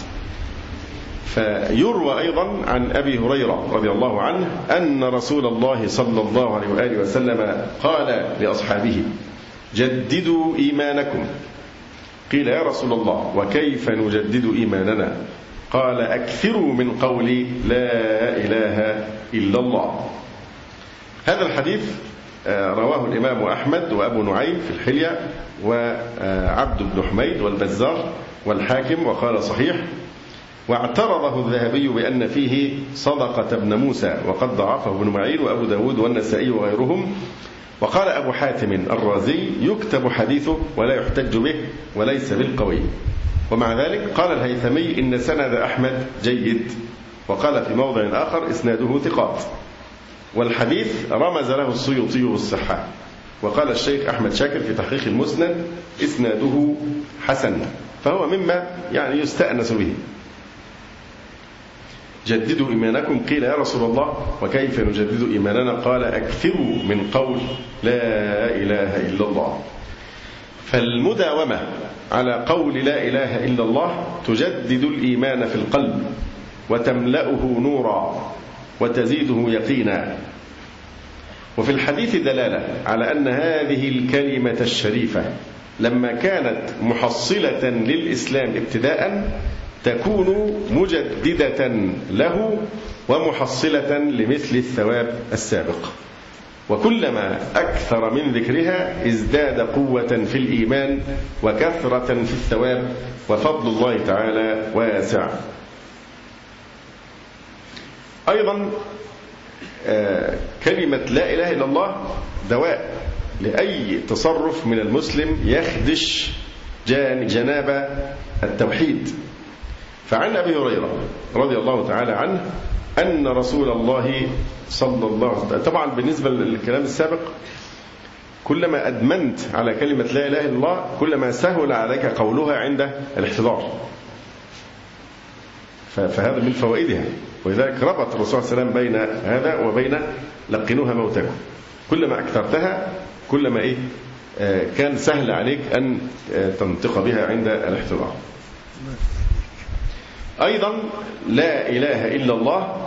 فيروى أيضا عن أبي هريرة رضي الله عنه أن رسول الله صلى الله عليه وآله وسلم قال لأصحابه: جددوا إيمانكم. قيل: يا رسول الله وكيف نجدد إيماننا؟ قال: أكثروا من قول لا إله إلا الله. هذا الحديث رواه الإمام أحمد وأبو نعيم في الحلية وعبد بن حميد والبزار والحاكم، وقال صحيح. واعترضه الذهبي بأن فيه صدقة ابن موسى، وقد ضعفه ابن معين وأبو داود والنسائي وغيرهم. وقال أبو حاتم الرازي: يكتب حديثه ولا يحتج به وليس بالقوي. ومع ذلك قال الهيثمي: إن سند أحمد جيد. وقال في موضع آخر: إسناده ثقات. والحديث رمز له السيوطي بالصحة. وقال الشيخ أحمد شاكر في تحقيق المسند: إسناده حسن. فهو مما يعني يستأنس به. جددوا إيمانكم. قيل: يا رسول الله وكيف نجدد إيماننا؟ قال: أكثروا من قول لا إله إلا الله. فالمداومة على قول لا إله إلا الله تجدد الإيمان في القلب وتملأه نورا وتزيده يقينا. وفي الحديث دلالة على أن هذه الكلمة الشريفة لما كانت محصلة للإسلام ابتداء تكون مجددة له ومحصلة لمثل الثواب السابق، وكلما أكثر من ذكرها ازداد قوة في الإيمان وكثرة في الثواب، وفضل الله تعالى واسع. أيضا كلمة لا إله إلا الله دواء لأي تصرف من المسلم يخدش جناب التوحيد. فعن أبي هريرة رضي الله تعالى عنه أن رسول الله صلى الله عليه وسلم، طبعا بالنسبة للكلام السابق كلما أدمنت على كلمة لا إله إلا الله كلما سهل عليك قولها عند الاحتضار، فهذا من فوائدها. ولذلك ربط الرسول صلى الله عليه وسلم بين هذا وبين لقنوها موتاكم. كلما أكثرتها كلما كان سهل عليك أن تنطق بها عند الاحتضار. أيضا لا إله إلا الله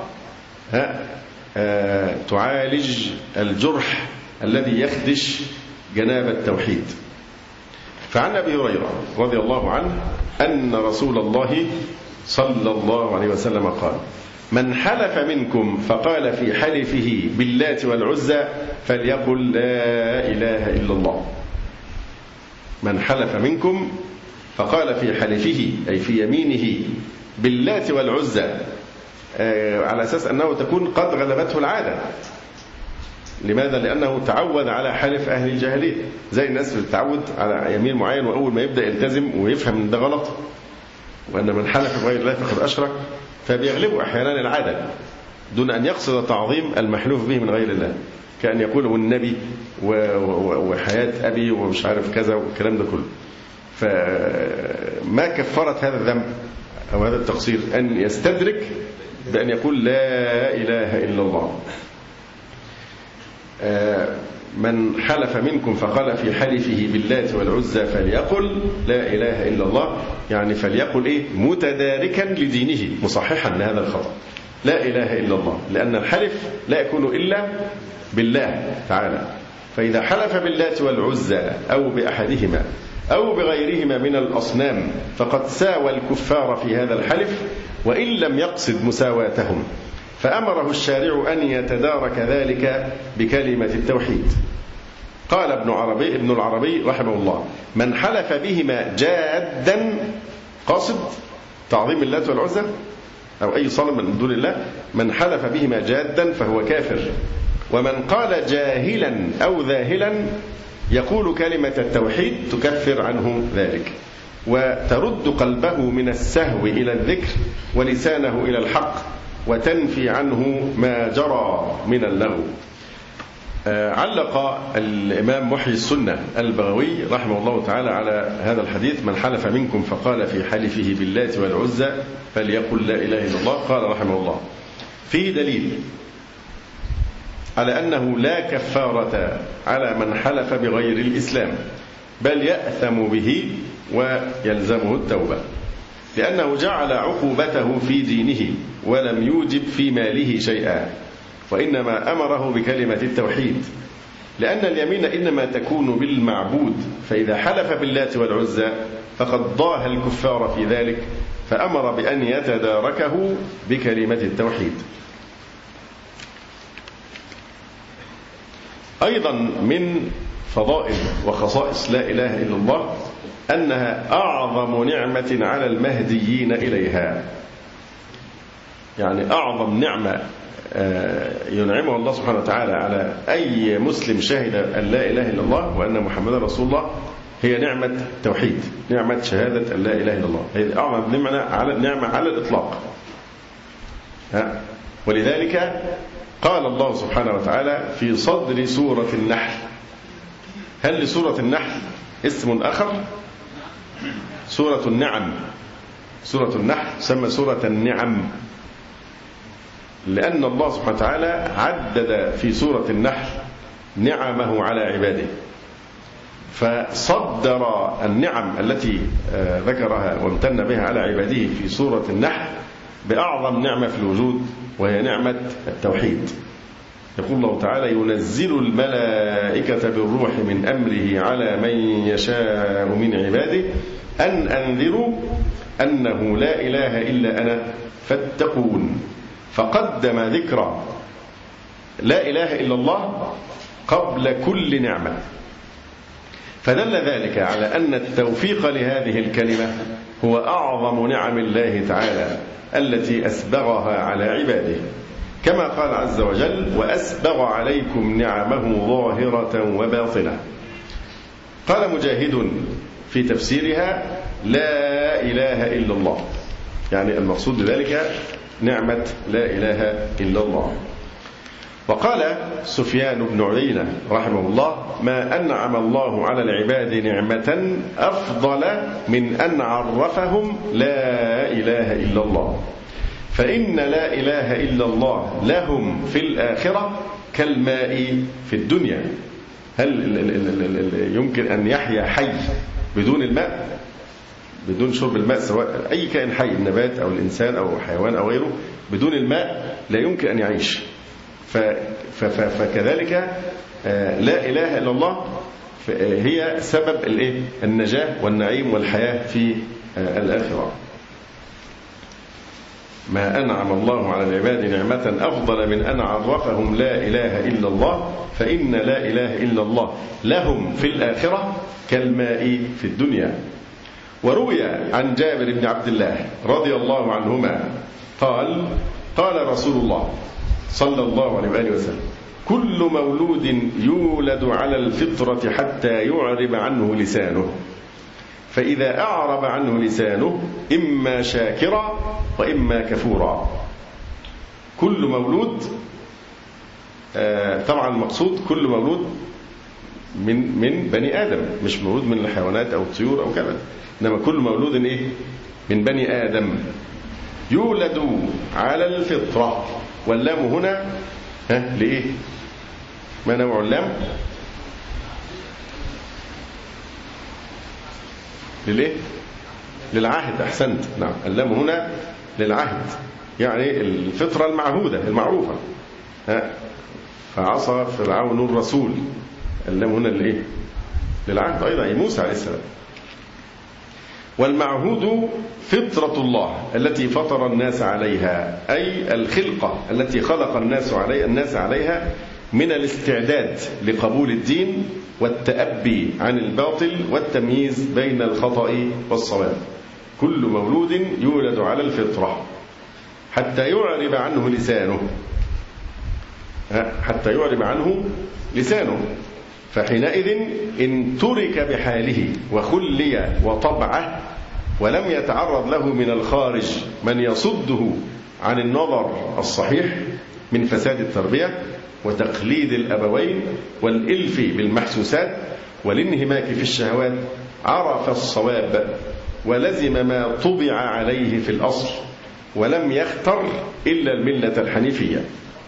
تعالج الجرح الذي يخدش جناب التوحيد. فعن أبي هريرة رضي الله عنه أن رسول الله صلى الله عليه وسلم قال: من حلف منكم فقال في حلفه باللات والعزى فليقل لا إله إلا الله. من حلف منكم فقال في حلفه أي في يمينه باللات والعزى، على أساس أنه تكون قد غلبته العادة. لماذا؟ لأنه تعود على حلف أهل الجاهلية، زي الناس اللي تتعود على يمين معين وأول ما يبدأ يلتزم ويفهم أن ده غلط وأن من حلف بغير الله فقد أشرك، فبيغلبوا أحيانا العادة دون أن يقصد تعظيم المحلوف به من غير الله، كأن يقول والنبي وحياة أبي ومش عارف كذا والكلام ده كله. فما كفرت هذا الذنب أو هذا التقصير أن يستدرك بأن يقول لا إله إلا الله. من حلف منكم فقال في حلفه باللات والعزى فليقل لا إله إلا الله، يعني فليقل متداركا لدينه مصححا لهذا الخطأ، لا إله إلا الله، لأن الحلف لا يكون إلا بالله تعالى. فإذا حلف باللات والعزى أو بأحدهما أو بغيرهما من الأصنام فقد ساوى الكفار في هذا الحلف وإن لم يقصد مساواتهم، فأمره الشارع أن يتدارك ذلك بكلمة التوحيد. قال ابن العربي رحمه الله: من حلف بهما جادا قاصد تعظيم اللات والعزى أو أي صنم من دون الله، من حلف بهما جادا فهو كافر. ومن قال جاهلا أو ذاهلا يقول كلمة التوحيد تكفر عنه ذلك، وترد قلبه من السهو إلى الذكر ولسانه إلى الحق، وتنفي عنه ما جرى من اللغو. علق الإمام محيي السنة البغوي رحمه الله تعالى على هذا الحديث: من حلف منكم فقال في حلفه باللات والعزى فليقل لا إله إلا الله. قال رحمه الله: فيه دليل على أنه لا كفارة على من حلف بغير الإسلام، بل يأثم به ويلزمه التوبة، لأنه جعل عقوبته في دينه ولم يوجب في ماله شيئا، وإنما أمره بكلمة التوحيد، لأن اليمين إنما تكون بالمعبود، فإذا حلف باللات والعزى فقد ضاه الكفار في ذلك، فأمر بأن يتداركه بكلمة التوحيد. أيضا من فضائل وخصائص لا إله إلا الله أنها أعظم نعمة على المهديين إليها، يعني أعظم نعمة ينعمه الله سبحانه وتعالى على أي مسلم شهد أن لا إله إلا الله وأن محمدا رسول الله هي نعمة التوحيد، نعمة شهادة أن لا إله إلا الله، هي أعظم نعمة على الإطلاق. ولذلك قال الله سبحانه وتعالى في صدر سورة النحل: هل لسورة النحل اسم آخر؟ سورة النعم. سورة النحل تسمى سورة النعم، لأن الله سبحانه وتعالى عدد في سورة النحل نعمه على عباده، فصدر النعم التي ذكرها وامتن بها على عباده في سورة النحل بأعظم نعمة في الوجود، وهي نعمة التوحيد. يقول الله تعالى: ينزل الملائكة بالروح من أمره على من يشاء من عباده أن أنذروا أنه لا إله إلا أنا فاتقون. فقدم ذكر لا إله إلا الله قبل كل نعمة، فدل ذلك على أن التوفيق لهذه الكلمة هو أعظم نعم الله تعالى التي أسبغها على عباده، كما قال عز وجل: وأسبغ عليكم نعمه ظاهرة وباطنة. قال مجاهد في تفسيرها: لا إله إلا الله، يعني المقصود بذلك نعمة لا إله إلا الله. وقال سفيان بن عيينة رحمه الله: ما أنعم الله على العباد نعمة أفضل من أن عرفهم لا إله إلا الله، فإن لا إله إلا الله لهم في الآخرة كالماء في الدنيا. هل يمكن أن يحيا حي بدون الماء، بدون شرب الماء، سواء أي كائن حي، النبات أو الإنسان أو حيوان أو غيره، بدون الماء لا يمكن أن يعيش. فكذلك لا إله إلا الله هي سبب النجاة والنعيم والحياة في الآخرة. ما أنعم الله على العباد نعمة أفضل من أن عرفهم لا إله إلا الله، فإن لا إله إلا الله لهم في الآخرة كالماء في الدنيا. وروي عن جابر بن عبد الله رضي الله عنهما قال: قال رسول الله صلى الله عليه وآله وسلم: كل مولود يولد على الفطرة حتى يعرب عنه لسانه، فإذا أعرب عنه لسانه إما شاكرا وإما كفورا. كل مولود، طبعا المقصود كل مولود من بني آدم، مش مولود من الحيوانات أو الطيور أو كذا، إنما كل مولود من بني آدم يولد على الفطرة. واللام هنا لإيه؟ ما نوع اللام؟ للإيه؟ للعهد. أحسنت، نعم، اللام هنا للعهد، يعني الفطرة المعهودة المعروفة. فعصى فرعون الرسول، اللام هنا للإيه؟ للعهد أيضا، موسى عليه السلام والمعهود فطرة الله التي فطر الناس عليها، أي الخلقة التي خلق الناس عليها من الاستعداد لقبول الدين والتأبي عن الباطل والتمييز بين الخطأ والصواب. كل مولود يولد على الفطرة حتى يعرب عنه لسانه، فحينئذ إن ترك بحاله وخلي وطبعه ولم يتعرض له من الخارج من يصده عن النظر الصحيح من فساد التربية وتقليد الأبوين والإلف بالمحسوسات والانهماك في الشهوات، عرف الصواب ولزم ما طبع عليه في الأصل ولم يختر إلا الملة الحنيفية.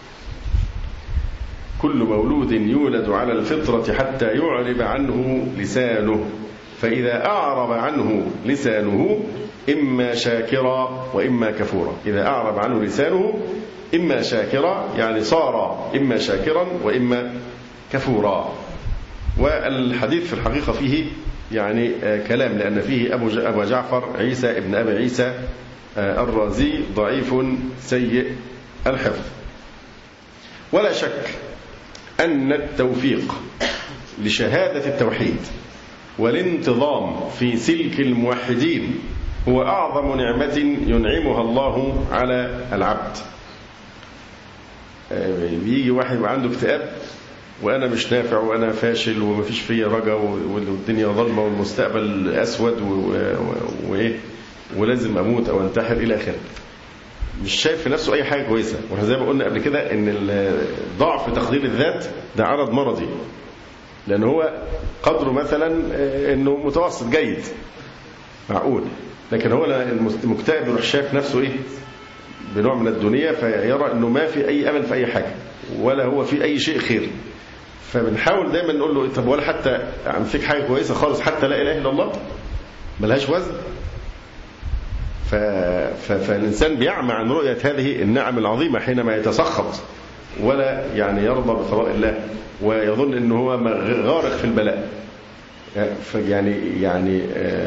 كل مولود يولد على الفطرة حتى يعرب عنه لسانه، فإذا أعرب عنه لسانه إما شاكرا وإما كفورا. إذا أعرب عنه لسانه إما شاكرا يعني صار إما شاكرا وإما كفورا. والحديث في الحقيقة فيه يعني كلام، لأن فيه أبو جعفر عيسى ابن أبي عيسى الرازي ضعيف سيء الحفظ. ولا شك أن التوفيق لشهادة التوحيد والانتظام في سلك الموحدين هو أعظم نعمة ينعمها الله على العبد. بيجي واحد عنده اكتئاب وأنا مش نافع وأنا فاشل ومفيش فيا رجاء والدنيا ظلمة والمستقبل أسود ولازم أموت أو أنتحر إلى آخره، مش شايف في نفسه أي حاجة كويسة. وزي ما قلنا قبل كده إن ضعف تقدير الذات ده عرض مرضي، لأن هو قدره مثلا إنه متوسط جيد معقول، لكن هو المكتئب يروح شايف نفسه إيه بنوع من الدنيا، فيرى إنه ما في أي أمل في أي حاجة ولا هو في أي شيء خير. فبنحاول دايما نقول له طب ولا حتى عم فيك حاجة كويسة خالص، حتى لا إله إلا الله ملهاش وزن. فالإنسان بيعمى عن رؤية هذه النعم العظيمة حينما يتسخط ولا يعني يرضى بقضاء الله ويظن أنه هو غارق في البلاء. يعني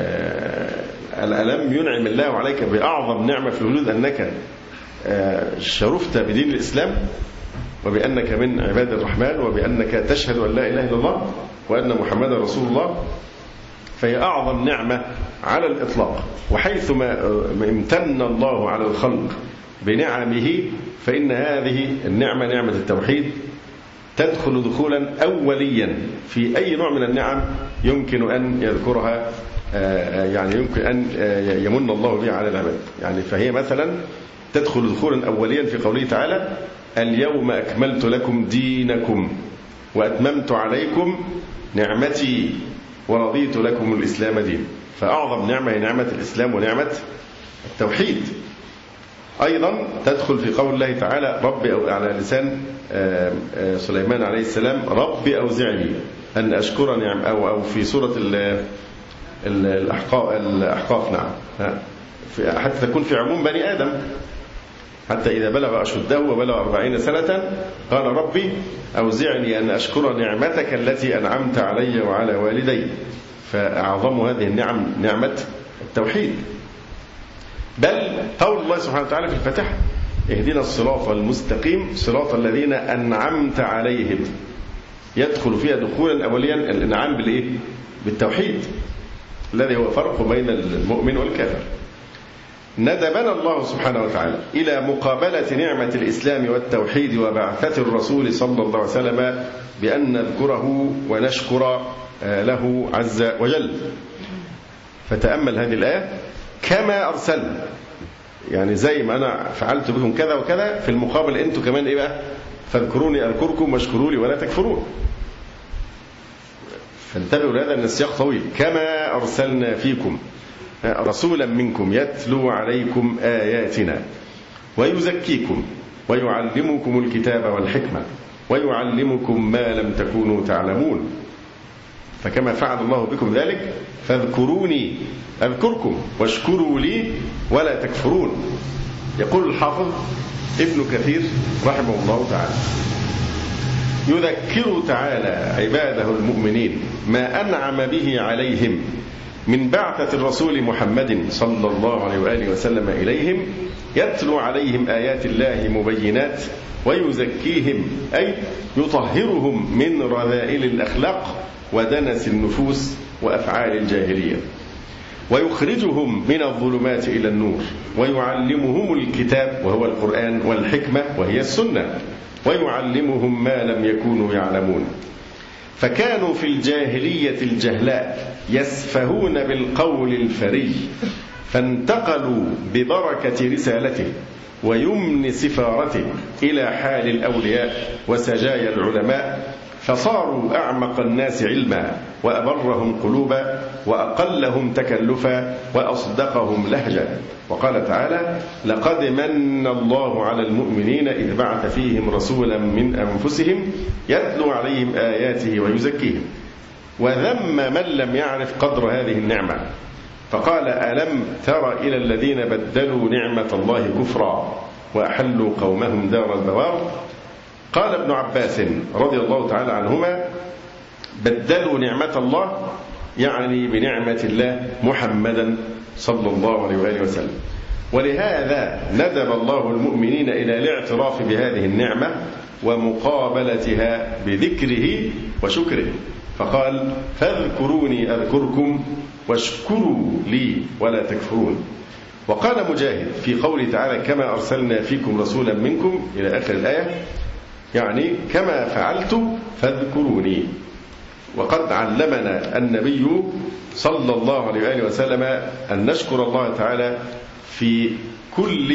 ألم ينعم الله عليك بأعظم نعمة في الوجود أنك شرفت بدين الإسلام وبأنك من عباد الرحمن وبأنك تشهد أن لا إله إلا الله وأن محمدا رسول الله، فهي أعظم نعمة على الإطلاق. وحيثما امتن الله على الخلق بنعمه فإن هذه النعمة نعمة التوحيد تدخل دخولا أوليا في أي نوع من النعم يمكن أن يذكرها، يعني يمكن أن يمن الله بها على العباد. يعني فهي مثلا تدخل دخولا أوليا في قوله تعالى اليوم أكملت لكم دينكم وأتممت عليكم نعمتي ورضيت لكم الإسلام دين. فأعظم نعمة هي نعمة الإسلام ونعمة التوحيد. أيضا تدخل في قول الله تعالى ربي أو على لسان سليمان عليه السلام ربي أوزعني أن أشكر نعم، أو في سورة الأحقاف نعم، حتى تكون في عموم بني آدم حتى إذا بلغ أشده وبلغ 40 سنة قال ربي أوزعني أن أشكر نعمتك التي أنعمت علي وعلى والدي. فأعظم هذه النعم نعمة التوحيد. بل قول الله سبحانه وتعالى في الفاتحة اهدنا الصراط المستقيم صراط الذين أنعمت عليهم، يدخل فيها دخولا أوليا الإنعام بالإيه؟ بالتوحيد الذي هو فرق بين المؤمن والكافر. ندبنا الله سبحانه وتعالى إلى مقابلة نعمة الإسلام والتوحيد وبعثة الرسول صلى الله عليه وسلم بأن نذكره ونشكر له عز وجل. فتأمل هذه الآية كما أرسلنا، يعني زي ما أنا فعلت بكم كذا وكذا، في المقابل أنتم كمان إيه بقى؟ فاذكروني أذكركم واشكروا لي ولا تكفرون. فانتبهوا لهذا أن السياق طويل. كما أرسلنا فيكم رسولا منكم يتلو عليكم آياتنا ويزكيكم ويعلمكم الكتاب والحكمة ويعلمكم ما لم تكونوا تعلمون. فكما فعل الله بكم ذلك فاذكروني أذكركم واشكروا لي ولا تكفرون. يقول الحافظ ابن كثير رحمه الله تعالى يذكر تعالى عباده المؤمنين ما أنعم به عليهم من بعثة الرسول محمد صلى الله عليه وآله وسلم إليهم يتلو عليهم آيات الله مبينات ويزكيهم أي يطهرهم من رذائل الأخلاق ودنس النفوس وأفعال الجاهلية، ويخرجهم من الظلمات إلى النور، ويعلمهم الكتاب وهو القرآن والحكمة وهي السنة، ويعلمهم ما لم يكونوا يعلمون. فكانوا في الجاهلية الجهلاء يسفهون بالقول الفري، فانتقلوا ببركة رسالته ويمن سفارته إلى حال الأولياء وسجايا العلماء، فصاروا أعمق الناس علما وأبرهم قلوبا وأقلهم تكلفا وأصدقهم لهجا. وقال تعالى: لقد من الله على المؤمنين إذ بعث فيهم رسولا من أنفسهم يتلو عليهم آياته ويزكيهم. وذم من لم يعرف قدر هذه النعمة فقال: ألم تر إلى الذين بدلوا نعمة الله كفرا وأحلوا قومهم دار البوار. قال ابن عباس رضي الله تعالى عنهما: بدلوا نعمة الله يعني بنعمة الله محمدا صلى الله عليه وآله وسلم. ولهذا ندب الله المؤمنين إلى الاعتراف بهذه النعمة ومقابلتها بذكره وشكره، فقال: فاذكروني أذكركم واشكروا لي ولا تكفرون. وقال مجاهد في قوله تعالى: كما أرسلنا فيكم رسولا منكم إلى آخر الآية، يعني كما فعلت فاذكروني. وقد علمنا النبي صلى الله عليه وآله وسلم أن نشكر الله تعالى في كل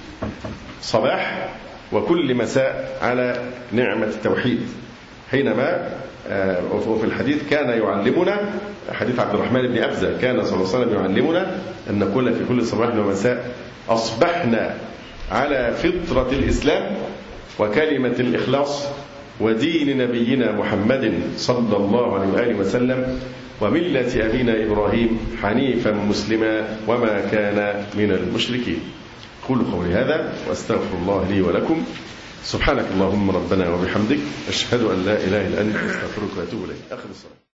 صباح وكل مساء على نعمة التوحيد، حينما وفي الحديث كان يعلمنا، حديث عبد الرحمن بن أبزة، كان صلى الله عليه وسلم يعلمنا أن نقول في كل صباح ومساء: أصبحنا على فطرة الإسلام وكلمة الإخلاص ودين نبينا محمد صلى الله عليه وآله وسلم وملة أبينا إبراهيم حنيفا مسلما وما كان من المشركين. قولوا قولي هذا وأستغفر الله لي ولكم. سبحانك اللهم ربنا وبحمدك، أشهد أن لا إله إلا أنت، أستغفرك وأتوب إليك. آخر الصلاة.